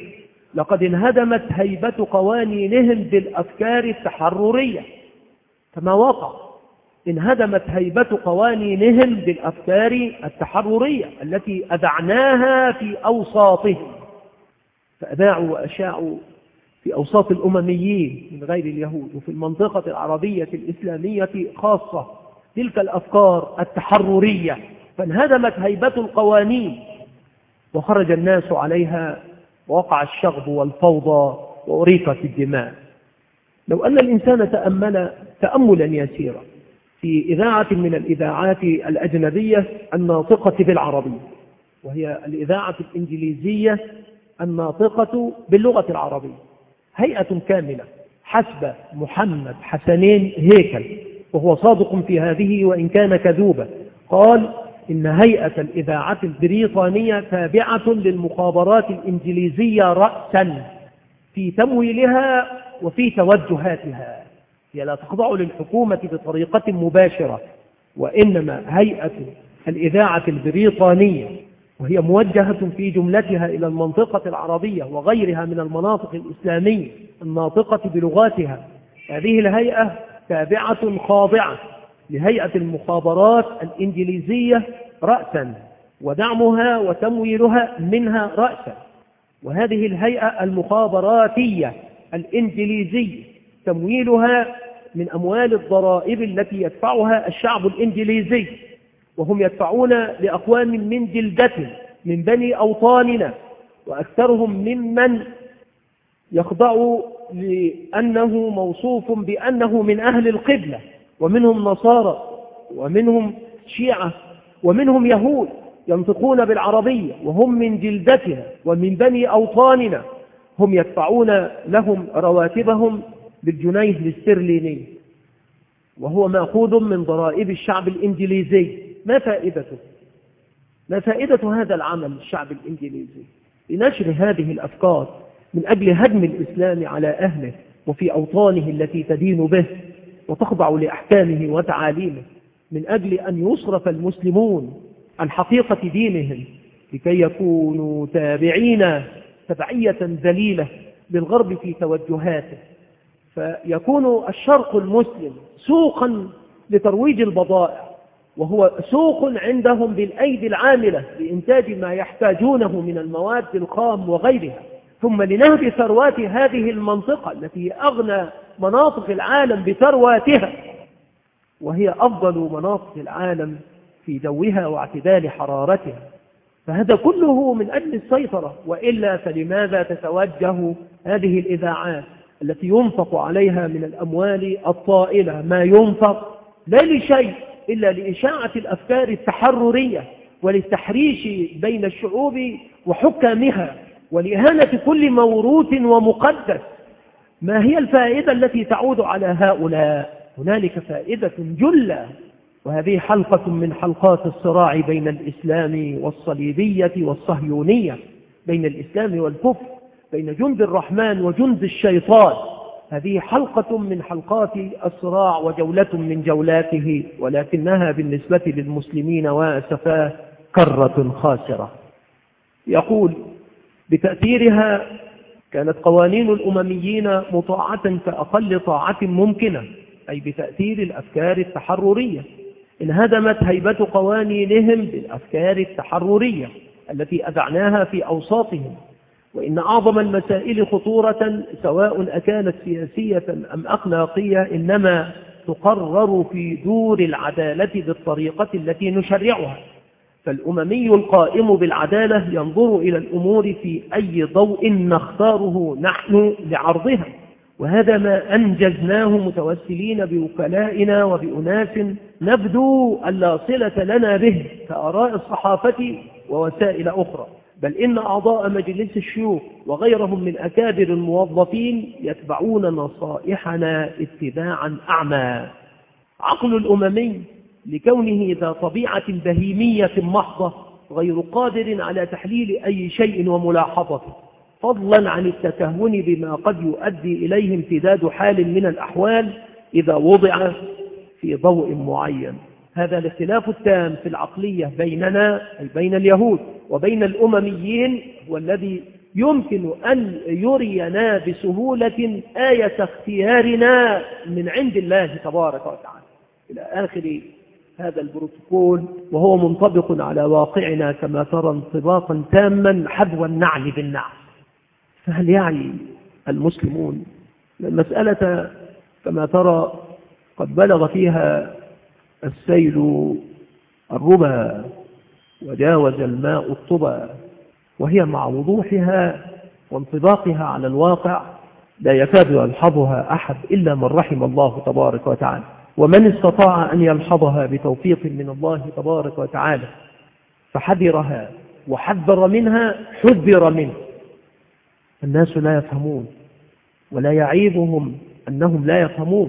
لقد انهدمت هيبة قوانينهم بالأفكار التحررية كما وقع. انهدمت هيبة قوانينهم بالأفكار التحررية التي أذعناها في أوساطهم، فأذاعوا وأشاعوا في أوساط الأمميين من غير اليهود وفي المنطقة العربية الإسلامية خاصة تلك الأفكار التحررية، فانهدمت هيبة القوانين وخرج الناس عليها ووقع الشغب والفوضى وأريقت الدماء. لو أن الإنسان تأمل تأملا يسيرا في إذاعة من الإذاعات الأجنبية الناطقة بالعربية، وهي الإذاعة الإنجليزية الناطقة باللغة العربية، هيئة كاملة حسب محمد حسنين هيكل، وهو صادق في هذه وإن كان كذوبا، قال إن هيئة الإذاعة البريطانية تابعة للمخابرات الإنجليزية رأسا في تمويلها وفي توجهاتها، هي لا تخضع للحكومة بطريقة مباشرة، وإنما هيئة الإذاعة البريطانية وهي موجهة في جملتها إلى المنطقة العربية وغيرها من المناطق الإسلامية الناطقة بلغاتها. هذه الهيئة تابعة خاضعة لهيئة المخابرات الإنجليزية رأسا، ودعمها وتمويلها منها رأسا. وهذه الهيئة المخابراتية الإنجليزية تمويلها من أموال الضرائب التي يدفعها الشعب الإنجليزي، وهم يدفعون لأقوام من جلدة من بني أوطاننا، وأكثرهم ممن يخضع لأنه موصوف بأنه من أهل القبلة، ومنهم نصارى ومنهم شيعة ومنهم يهود ينطقون بالعربية وهم من جلدتنا ومن بني أوطاننا، هم يدفعون لهم رواتبهم بالجنيه الاسترليني، وهو مأخوذ من ضرائب الشعب الإنجليزي. ما فائدته؟ ما فائدة هذا العمل الشعب الإنجليزي لنشر هذه الأفكار من أجل هدم الإسلام على أهله وفي أوطانه التي تدين به وتخضع لأحكامه وتعاليمه، من أجل أن يصرف المسلمون عن حقيقة دينهم لكي يكونوا تابعين تبعية ذليلة للغرب في توجهاته، فيكون الشرق المسلم سوقا لترويج البضائع، وهو سوق عندهم بالأيدي العاملة لإنتاج ما يحتاجونه من المواد الخام وغيرها، ثم لنهب ثروات هذه المنطقة التي أغنى مناطق العالم بثرواتها، وهي أفضل مناطق العالم في جوها واعتدال حرارتها. فهذا كله من أجل السيطرة، وإلا فلماذا تتوجه هذه الإذاعات التي ينفق عليها من الأموال الطائلة ما ينفق لا لشيء إلا لإشاعة الأفكار التحررية وللتحريش بين الشعوب وحكامها ولإهانة كل موروث ومقدس؟ ما هي الفائدة التي تعود على هؤلاء؟ هنالك فائدة جلة، وهذه حلقة من حلقات الصراع بين الإسلام والصليبية والصهيونية، بين الإسلام والكفر، بين جند الرحمن وجند الشيطان. هذه حلقة من حلقات الصراع وجولة من جولاته، ولكنها بالنسبة للمسلمين وأسفاه كرة خاسرة. يقول بتأثيرها كانت قوانين الأمميين مطاعة كأقل طاعة ممكنة، أي بتأثير الأفكار التحررية. انهدمت هيبة قوانينهم بالأفكار التحررية التي أذعناها في أوساطهم. وإن أعظم المسائل خطورة سواء أكانت سياسية أم أخلاقية إنما تقرر في دور العدالة بالطريقة التي نشرعها. فالأممي القائم بالعدالة ينظر إلى الأمور في أي ضوء نختاره نحن لعرضها، وهذا ما أنجزناه متوسلين بوكلائنا وبأناس نبدو ألا صلة لنا به كآراء الصحافة ووسائل أخرى، بل إن أعضاء مجلس الشيوخ وغيرهم من أكابر الموظفين يتبعون نصائحنا اتباعا أعمى. عقل الأممي لكونه ذا طبيعة بهيمية محضة غير قادر على تحليل أي شيء وملاحظته، فضلا عن التكهن بما قد يؤدي إليه امتداد حال من الأحوال إذا وضع في ضوء معين. هذا الاختلاف التام في العقلية بيننا أي بين اليهود وبين الأمميين هو الذي يمكن أن يرينا بسهولة آية اختيارنا من عند الله تبارك وتعالى إلى آخر هذا البروتوكول، وهو منطبق على واقعنا كما ترى انطباقا تاما حذو النعل بالنعل. فهل يعي المسلمون المسألة كما ترى قد بلغ فيها السيل الربا وجاوز الماء الطبا، وهي مع وضوحها وانطباقها على الواقع لا يكاد يلحظها أحد إلا من رحم الله تبارك وتعالى، ومن استطاع أن يلحظها بتوفيق من الله تبارك وتعالى فحذرها وحذر منها حذر منه. الناس لا يفهمون، ولا يعيبهم أنهم لا يفهمون،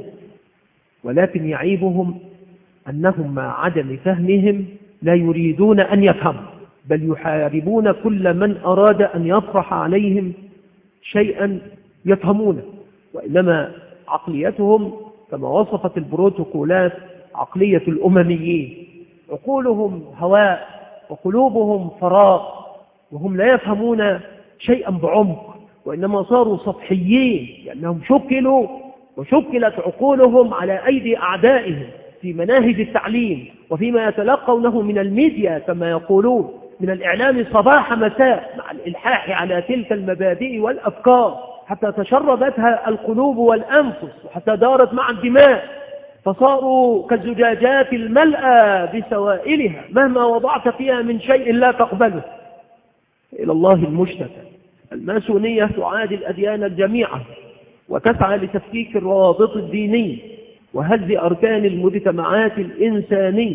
ولكن يعيبهم أنهم مع عدم فهمهم لا يريدون أن يفهموا، بل يحاربون كل من أراد أن يطرح عليهم شيئا يفهمونه، وإنما عقليتهم كما وصفت البروتوكولات عقلية الأمميين، عقولهم هواء وقلوبهم فراغ، وهم لا يفهمون شيئا بعمق، وإنما صاروا سطحيين لأنهم شكلوا وشكلت عقولهم على أيدي أعدائهم في مناهج التعليم وفيما يتلقونه من الميديا كما يقولون، من الإعلام صباح مساء، مع الإلحاح على تلك المبادئ والأفكار حتى تشربتها القلوب والأنفس وحتى دارت مع الدماء، فصاروا كالزجاجات الملأى بسوائلها مهما وضعت فيها من شيء لا تقبله. إلى الله المشتكى. الماسونية تعادي الأديان الجميعة وتسعى لتفكيك الروابط الدينية وهز أركان المجتمعات الإنسانية،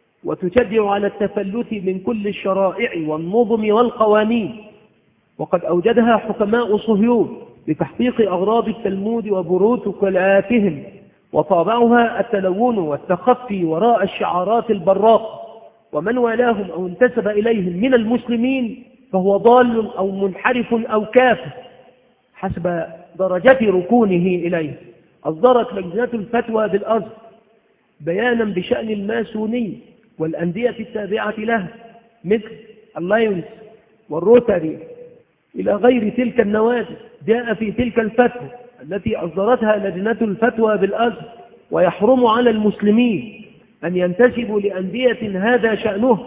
وتشجع على التفلت من كل الشرائع والنظم والقوانين، وقد أوجدها حكماء صهيون لتحقيق أغراض التلمود وبروتوكولاتهم، وطابعها التلون والتخفي وراء الشعارات البراقة، ومن والاهم أو انتسب إليهم من المسلمين فهو ضال أو منحرف أو كافر حسب درجة ركونه إليه. أصدرت لجنة الفتوى بالأزهر بيانا بشأن الماسونية والأندية التابعة لها مثل اللايونز والروتاري إلى غير تلك النوادي. جاء في تلك الفتوى التي أصدرتها لجنة الفتوى بالأزهر: ويحرم على المسلمين أن ينتسبوا لأندية هذا شأنه،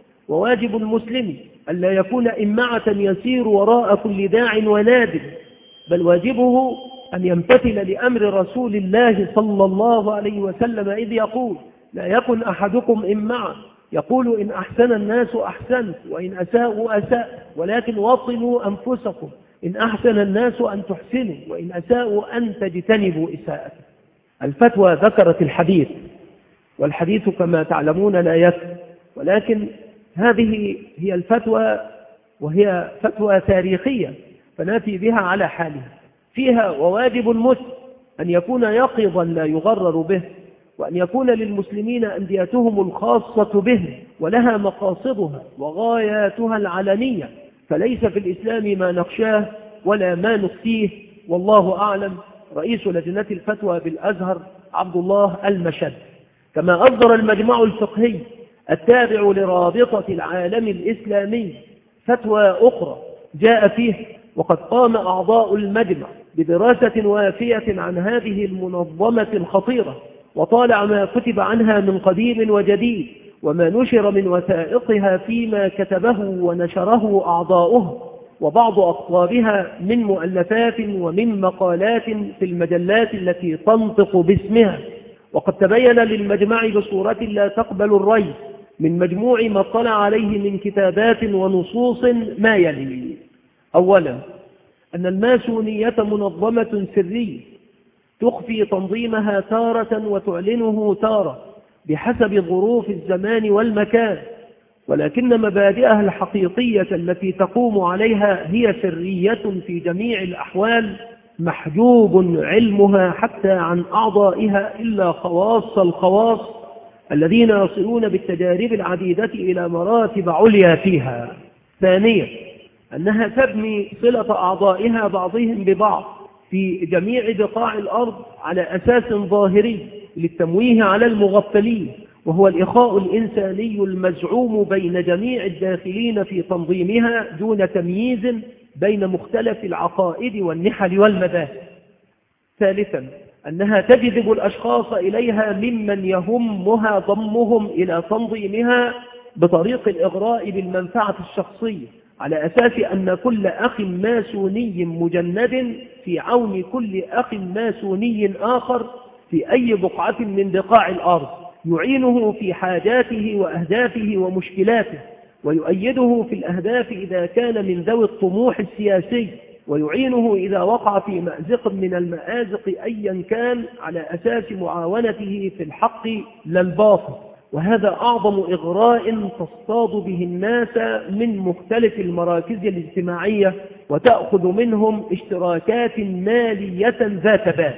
وواجب المسلم ألا يكون إمعة يسير وراء كل داع ونادر، بل واجبه أن يمتثل لأمر رسول الله صلى الله عليه وسلم إذ يقول: لا يكن أحدكم إمعة يقول إن أحسن الناس أحسنت وإن أساءوا أساء، ولكن وطنوا أنفسكم، إن أحسن الناس أن تحسنوا وإن أساءوا أن تجتنبوا إساءة. الفتوى ذكرت الحديث، والحديث كما تعلمون لا يكفي، ولكن هذه هي الفتوى، وهي فتوى تاريخية فنأتي بها على حالها. فيها: وواجب المسلم أن يكون يقظا لا يغرر به، وأن يكون للمسلمين أنديتهم الخاصة به ولها مقاصدها وغاياتها العلنية، فليس في الإسلام ما نخشاه ولا ما نخفيه، والله أعلم. رئيس لجنة الفتوى بالأزهر عبد الله المشد. كما أصدر المجمع الفقهي التابع لرابطة العالم الإسلامي فتوى أخرى جاء فيه، وقد قام أعضاء المجمع بدراسة وافية عن هذه المنظمة الخطيرة، وطالع ما كتب عنها من قديم وجديد، وما نشر من وثائقها فيما كتبه ونشره أعضاؤه، وبعض أقطابها من مؤلفات ومن مقالات في المجلات التي تنطق باسمها. وقد تبين للمجمع بصورة لا تقبل الريب من مجموع ما اطلع عليه من كتابات ونصوص ما يلي: أولا، أن الماسونية منظمة سرية تخفي تنظيمها تارة وتعلنه تارة بحسب ظروف الزمان والمكان، ولكن مبادئها الحقيقية التي تقوم عليها هي سرية في جميع الأحوال، محجوب علمها حتى عن أعضائها إلا خواص الخواص الذين يصلون بالتجارب العديدة إلى مراتب عليا فيها. ثانيا، أنها تبني صلة أعضائها بعضهم ببعض في جميع بقاع الأرض على أساس ظاهري للتمويه على المغفلين، وهو الإخاء الإنساني المزعوم بين جميع الداخلين في تنظيمها دون تمييز بين مختلف العقائد والنحل والمذاهب. ثالثا أنها تجذب الأشخاص إليها ممن يهمها ضمهم إلى تنظيمها بطريق الإغراء بالمنفعة الشخصية، على أساس أن كل أخ ماسوني مجند في عون كل أخ ماسوني آخر في أي بقعة من بقاع الأرض، يعينه في حاجاته وأهدافه ومشكلاته، ويؤيده في الأهداف إذا كان من ذوي الطموح السياسي، ويعينه إذا وقع في مأزق من المآزق أيا كان، على أساس معاونته في الحق لا الباطل. وهذا أعظم إغراء تصطاد به الناس من مختلف المراكز الاجتماعية وتأخذ منهم اشتراكات مالية ذات بال.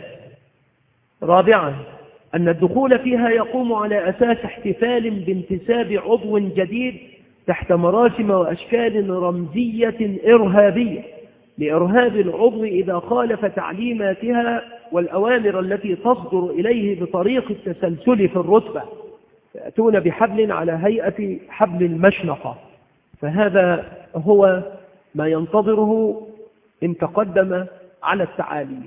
رابعا أن الدخول فيها يقوم على أساس احتفال بانتساب عضو جديد تحت مراسم وأشكال رمزية إرهابية لإرهاب العضو إذا خالف تعليماتها والأوامر التي تصدر إليه بطريق التسلسل في الرتبة، يأتون بحبل على هيئة حبل المشنقة. فهذا هو ما ينتظره إن تقدم على التعاليم،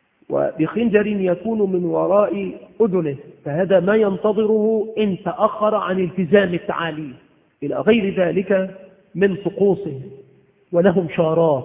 وبخنجر يكون من وراء أذنه، فهذا ما ينتظره إن تأخر عن التزام التعاليم، إلى غير ذلك من طقوسهم. ولهم شارات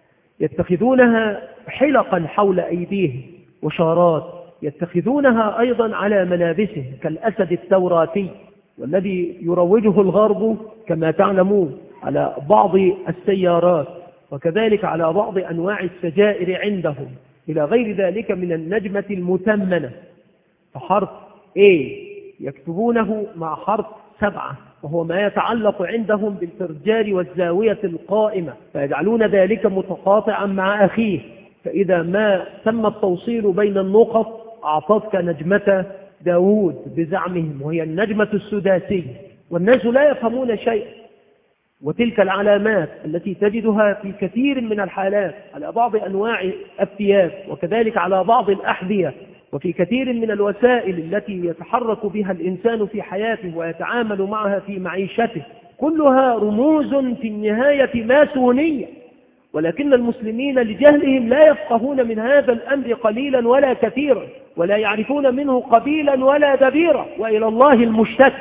يتخذونها حلقا حول أيديهم، وشارات يتخذونها أيضا على ملابسهم كالأسد التوراتي، والذي يروجه الغرب كما تعلمون على بعض السيارات، وكذلك على بعض أنواع السجائر عندهم، إلى غير ذلك من النجمة المتمنة. فحرف A يكتبونه مع حرف سبعة، وهو ما يتعلق عندهم بالفرجار والزاوية القائمة، فيجعلون ذلك متقاطعا مع أخيه، فإذا ما تم التوصيل بين النقط أعطتك نجمة داود بزعمهم، وهي النجمة السداسية، والناس لا يفهمون شيء. وتلك العلامات التي تجدها في كثير من الحالات على بعض أنواع الثياب، وكذلك على بعض الأحذية، وفي كثير من الوسائل التي يتحرك بها الإنسان في حياته ويتعامل معها في معيشته، كلها رموز في النهاية ماسونية. ولكن المسلمين لجهلهم لا يفقهون من هذا الأمر قليلا ولا كثيرا، ولا يعرفون منه قبيلا ولا دبيرا، وإلى الله المشتكى.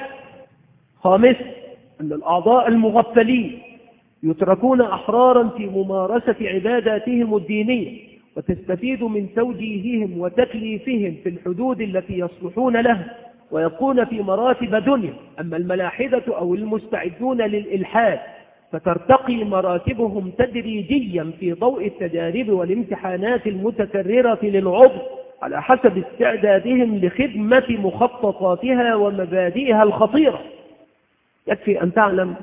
خامس أن الأعضاء المغفلين يتركون أحرارا في ممارسة عباداتهم الدينية، وتستفيد من توجيههم وتكليفهم في الحدود التي يصلحون لها، ويكون في مراتب دنيا. أما الملاحدة أو المستعدون للإلحاد فترتقي مراتبهم تدريجيا في ضوء التجارب والامتحانات المتكررة للعضو على حسب استعدادهم لخدمة مخططاتها ومبادئها الخطيرة. يكفي أن تعلم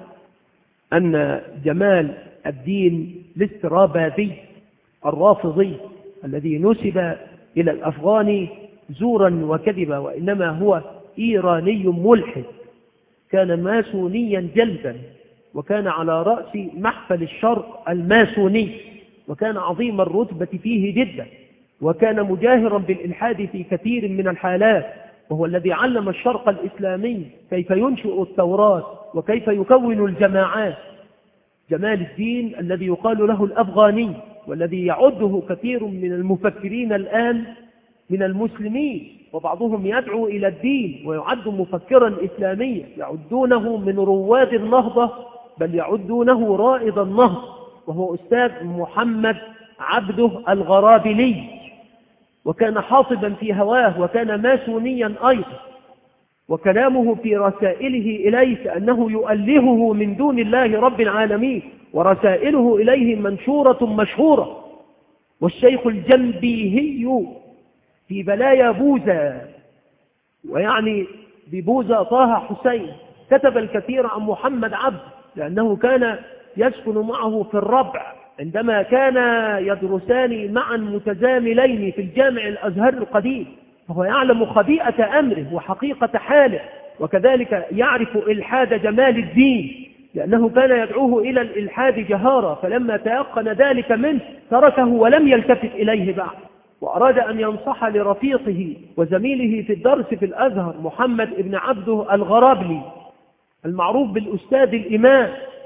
أن جمال الدين الاسترابادي الرافضي الذي نسب إلى الأفغان زورا وكذبا، وإنما هو إيراني ملحد، كان ماسونيا جلدا، وكان على رأس محفل الشرق الماسوني، وكان عظيم الرتبة فيه جدا، وكان مجاهرا بالإلحاد في كثير من الحالات، وهو الذي علم الشرق الإسلامي كيف ينشئ التوراة وكيف يكون الجماعات. جمال الدين الذي يقال له الأفغاني، والذي يعده كثير من المفكرين الآن من المسلمين، وبعضهم يدعو إلى الدين ويعد مفكرا إسلاميا، يعدونه من رواد النهضة، بل يعدونه رائد النهضة، وهو أستاذ محمد عبده الغرابلي، وكان حاطبا في هواه، وكان ماسونيا أيضا، وكلامه في رسائله إليه كأنه يؤلهه من دون الله رب العالمين، ورسائله إليه منشورة مشهورة. والشيخ الجنبيهي في بلايا بوذا، ويعني ببوذا طه حسين، كتب الكثير عن محمد عبد، لأنه كان يسكن معه في الربع عندما كان يدرسان معا متزاملين في الجامع الأزهر القديم، فهو يعلم خبيئة أمره وحقيقة حاله، وكذلك يعرف إلحاد جمال الدين، لأنه كان يدعوه إلى الإلحاد جهارا، فلما تيقن ذلك منه تركه ولم يلتفت إليه بعد، وأراد أن ينصح لرفيقه وزميله في الدرس في الأزهر محمد ابن عبده الغرابلي المعروف بالأستاذ الإمام،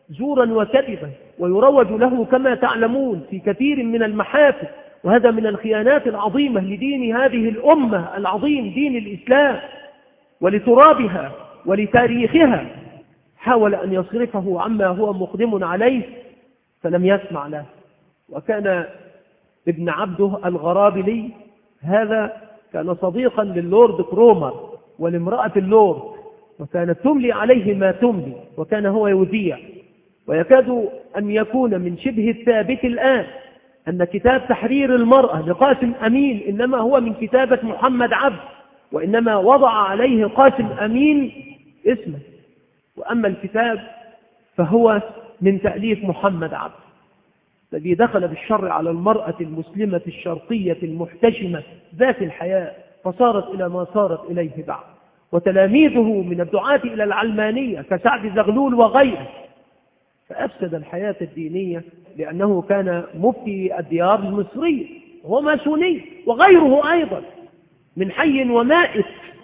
زورا وكذبا، ويروج له كما تعلمون في كثير من المحافل، وهذا من الخيانات العظيمة لدين هذه الأمة العظيم دين الإسلام ولترابها ولتاريخها. حاول أن يصرفه عما هو مقدم عليه فلم يسمع له. وكان ابن عبده الغرابلي هذا كان صديقا للورد كرومر ولامرأة اللورد، وكانت تملي عليه ما تملي، وكان هو يذيع. ويكاد أن يكون من شبه الثابت الآن أن كتاب تحرير المرأة لقاسم أمين إنما هو من كتابة محمد عبد، وإنما وضع عليه قاسم أمين اسمه، وأما الكتاب فهو من تأليف محمد عبد الذي دخل بالشر على المرأة المسلمة الشرقية المحتشمة ذات الحياة، فصارت إلى ما صارت إليه بعد. وتلاميذه من الدعاة إلى العلمانية كسعد زغلول وغيره، فأفسد الحياة الدينية لأنه كان مفتي الديار المصرية وهو ماسوني، وغيره أيضا من حي ومائت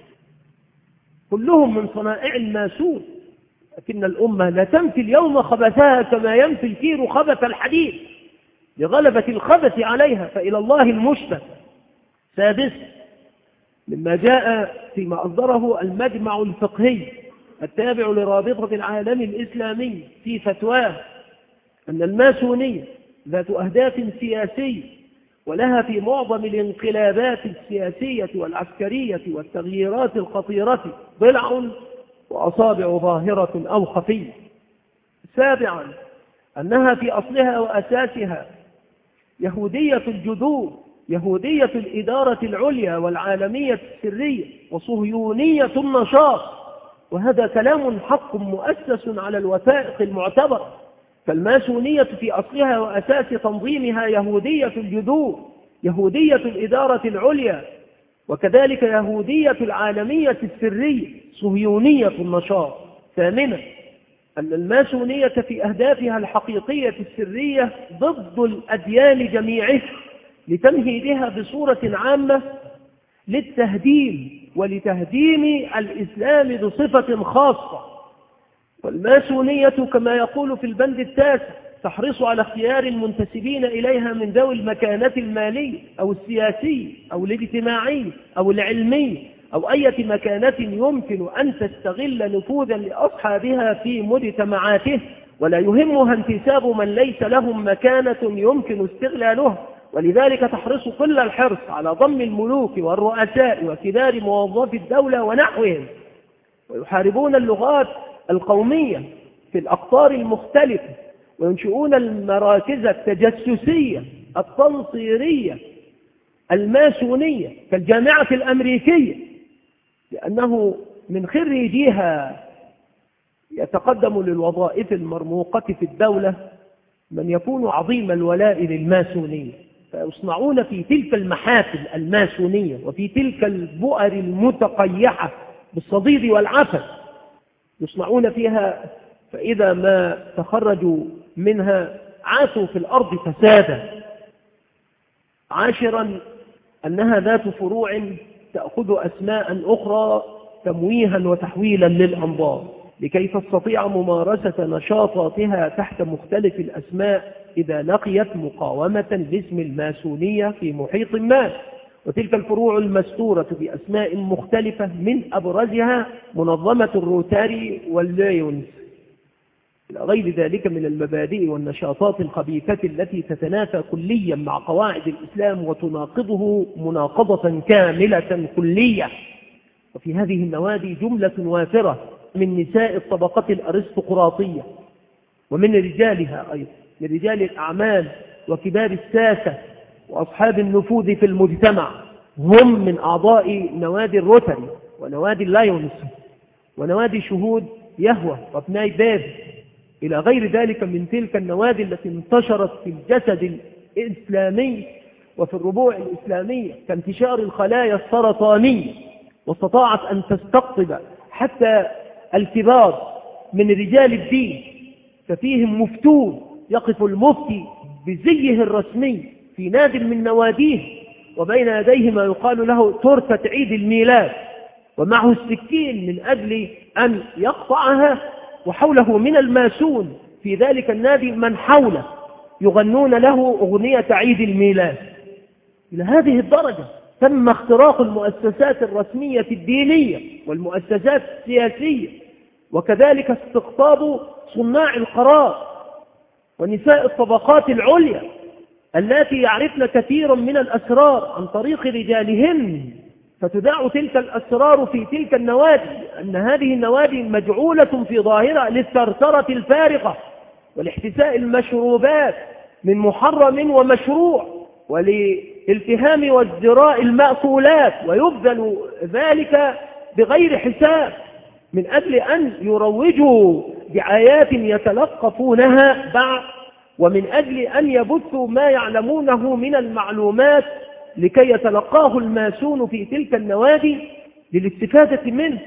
كلهم من صنائع الماسون. لكن الأمة لا تنفي اليوم خبثها كما ينفي الكير خبث الحديد لغلبة الخبث عليها، فإلى الله المشتكى. سادس، مما جاء فيما أصدره المجمع الفقهي التابع لرابطة العالم الإسلامي في فتواه أن الماسونية ذات أهداف سياسية، ولها في معظم الانقلابات السياسية والعسكرية والتغييرات الخطيرة ضلع وأصابع ظاهرة أو خفية. سابعا، أنها في أصلها وأساسها يهودية الجذور، يهودية الإدارة العليا والعالمية السرية، وصهيونية النشاط. وهذا كلام حق مؤسس على الوثائق المعتبرة. فالماسونية في أصلها وأساس تنظيمها يهودية الجذور، يهودية الإدارة العليا، وكذلك يهودية العالمية السرية، صهيونية النشاط. ثامنا، أن الماسونية في أهدافها الحقيقية السرية ضد الأديان جميعها لتمهيدها بصورة عامة للتهديم ولتهديم الإسلام بصفة خاصة. والماسونية كما يقول في البند التاسع تحرص على اختيار المنتسبين إليها من ذوي المكانة المالية أو السياسية أو الاجتماعية أو العلمية أو أي مكانة يمكن أن تستغل نفوذا لأصحابها في مجتمعاته، ولا يهمها انتساب من ليس لهم مكانة يمكن استغلالها. ولذلك تحرص كل الحرص على ضم الملوك والرؤساء وكبار موظفي الدولة ونحوهم، ويحاربون اللغات القومية في الأقطار المختلفة، وينشئون المراكز التجسسية التنصيرية الماسونية كالجامعة الأمريكية، لأنه من خريجيها يتقدم للوظائف المرموقة في الدولة من يكون عظيم الولاء للماسونية، فيصنعون في تلك المحافل الماسونية وفي تلك البؤر المتقيحة بالصديد والعفن، يصنعون فيها، فإذا ما تخرجوا منها عاشوا في الأرض فسادا. عاشرا، أنها ذات فروع تأخذ أسماء أخرى تمويها وتحويلا للأنظار لكي تستطيع ممارسة نشاطاتها تحت مختلف الأسماء إذا لقيت مقاومة لاسم الماسونية في محيط ما. وتلك الفروع المستورة بأسماء مختلفة من أبرزها منظمة الروتاري والليونز، إلى غير ذلك من المبادئ والنشاطات الخبيثة التي تتنافى كليا مع قواعد الإسلام وتناقضه مناقضة كاملة كلية. وفي هذه النوادي جملة وافرة من نساء الطبقة الأرستقراطية ومن رجالها أيضا، من رجال الأعمال وكبار الساسة وأصحاب النفوذ في المجتمع، هم من أعضاء نوادي الروتري ونوادي اللايونز ونوادي شهود يهوى وابناء باب، إلى غير ذلك من تلك النوادي التي انتشرت في الجسد الإسلامي وفي الربوع الإسلامية كانتشار الخلايا السرطانية، واستطاعت أن تستقطب حتى الكبار من رجال الدين، ففيهم مفتون يقف المفتي بزيه الرسمي في ناد من نواديه، وبين يديه ما يقال له تورتة عيد الميلاد، ومعه السكين من أجل أن يقطعها، وحوله من الماسون في ذلك النادي من حوله يغنون له أغنية عيد الميلاد. إلى هذه الدرجة تم اختراق المؤسسات الرسمية الدينية والمؤسسات السياسية، وكذلك استقطاب صناع القرار ونساء الطبقات العليا التي يعرفن كثيرا من الأسرار عن طريق رجالهن، فتذاع تلك الأسرار في تلك النوادي، أن هذه النوادي مجعولة في ظاهرة للثرثرة الفارغة والاحتساء المشروبات من محرم ومشروع وللالتهام وازدراء المأكولات، ويبذل ذلك بغير حساب من أجل أن يروجوا دعايات يتلقفونها بعد، ومن أجل أن يبثوا ما يعلمونه من المعلومات لكي يتلقاه الماسون في تلك النوادي للاستفادة منه،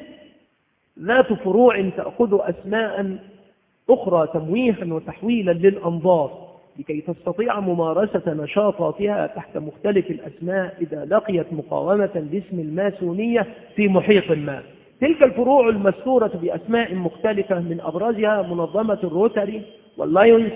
ذات فروع تأخذ أسماء أخرى تمويها وتحويلا للأنظار لكي تستطيع ممارسة نشاطاتها تحت مختلف الأسماء إذا لقيت مقاومة باسم الماسونية في محيط ما. تلك الفروع المستورة بأسماء مختلفة من أبرزها منظمة الروتري واللايونز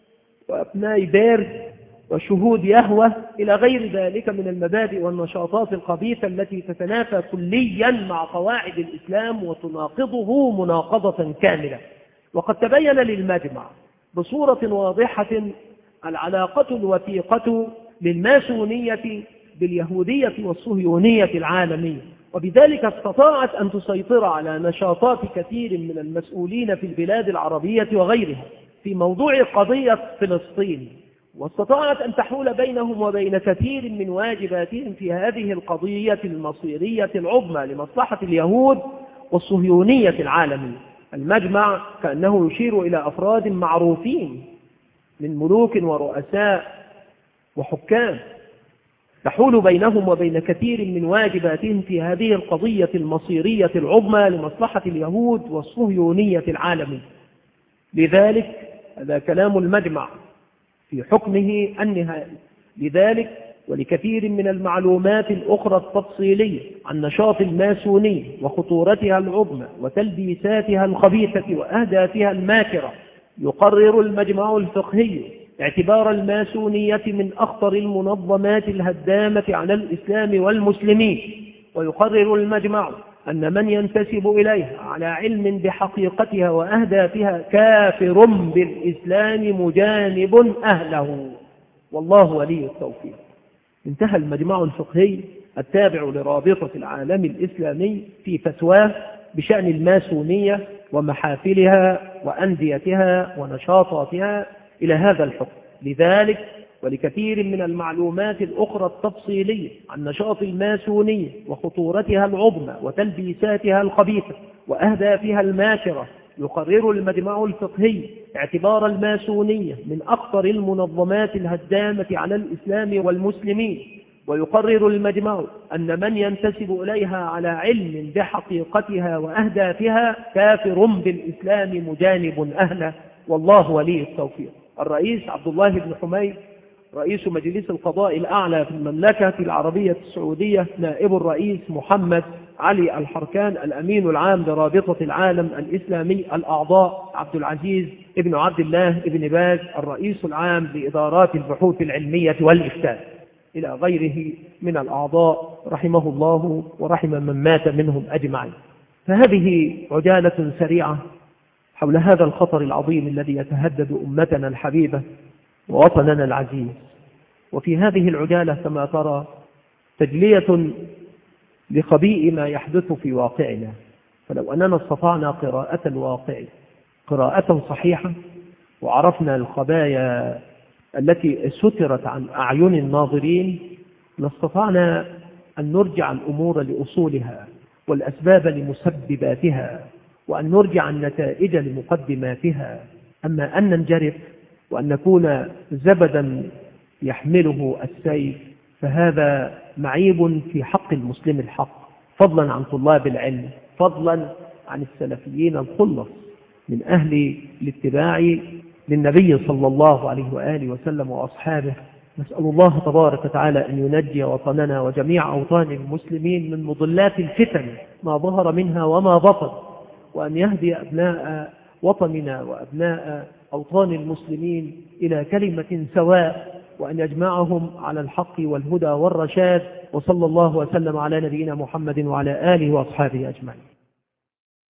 وأبناء بيرد وشهود يهوه إلى غير ذلك من المبادئ والنشاطات الخبيثة التي تتنافى كليا مع قواعد الإسلام وتناقضه مناقضة كاملة. وقد تبين للمجمع بصورة واضحة العلاقة الوثيقة للماسونية باليهودية والصهيونية العالمية، وبذلك استطاعت أن تسيطر على نشاطات كثير من المسؤولين في البلاد العربية وغيرها في موضوع قضية فلسطين، واستطاعت أن تحول بينهم وبين كثير من واجباتهم في هذه القضية المصيرية العظمى لمصلحة اليهود والصهيونية العالمية. المجمع كأنه يشير إلى أفراد معروفين من ملوك ورؤساء وحكام تحول بينهم وبين كثير من واجباتهم في هذه القضية المصيرية العظمى لمصلحة اليهود والصهيونية العالمية. لذلك هذا كلام المجمع في حكمه النهائي. لذلك ولكثير من المعلومات الأخرى التفصيلية عن نشاط الماسونية وخطورتها العظمى وتلبيساتها الخبيثة وأهدافها الماكرة، يقرر المجمع الفقهي اعتبار الماسونية من أخطر المنظمات الهدامة على الإسلام والمسلمين، ويقرر المجمع أن من ينتسب إليها على علم بحقيقتها وأهدافها كافر بالإسلام مجانب أهله، والله ولي التوفيق. انتهى المجمع الفقهي التابع لرابطة العالم الإسلامي في فتواه بشأن الماسونية ومحافلها وأنديتها ونشاطاتها إلى هذا الحكم. لذلك ولكثير من المعلومات الأخرى التفصيلية عن نشاط الماسونية وخطورتها العظمى وتلبيساتها الخبيثة وأهدافها الماكرة، يقرر المجمع الفقهي اعتبار الماسونية من أخطر المنظمات الهدامة على الإسلام والمسلمين، ويقرر المجمع أن من ينتسب إليها على علم بحقيقتها وأهدافها كافر بالإسلام مجانب أهله، والله ولي التوفيق. الرئيس عبد الله بن حميد رئيس مجلس القضاء الأعلى في المملكة العربية السعودية، نائب الرئيس محمد علي الحركان الأمين العام لرابطة العالم الإسلامي، الأعضاء عبد العزيز ابن عبد الله ابن باز الرئيس العام لإدارات البحوث العلمية والإفتاء، إلى غيره من الأعضاء رحمه الله ورحم من مات منهم أجمعين. فهذه عجالة سريعة حول هذا الخطر العظيم الذي يتهدد أمتنا الحبيبة ووطننا العزيز. وفي هذه العجالة كما ترى تجلية لخبيء ما يحدث في واقعنا، فلو أننا استطعنا قراءة الواقع قراءة صحيحة وعرفنا الخبايا التي سترت عن أعين الناظرين، لاستطعنا أن نرجع الأمور لأصولها والأسباب لمسبباتها، وأن نرجع النتائج لمقدماتها. أما أن ننجرف وأن نكون زبدا يحمله السيف فهذا معيب في حق المسلم الحق، فضلا عن طلاب العلم، فضلا عن السلفيين الخلص من أهل الاتباع للنبي صلى الله عليه وآله وسلم وأصحابه. نسأل الله تبارك وتعالى أن ينجي وطننا وجميع أوطان المسلمين من مضلات الفتن ما ظهر منها وما بطن، وأن يهدي أبناء وطننا وأبناء أوطان المسلمين إلى كلمة سواء، وأن يجمعهم على الحق والهدى والرشاد. وصلى الله وسلم على نبينا محمد وعلى آله وأصحابه أجمعين.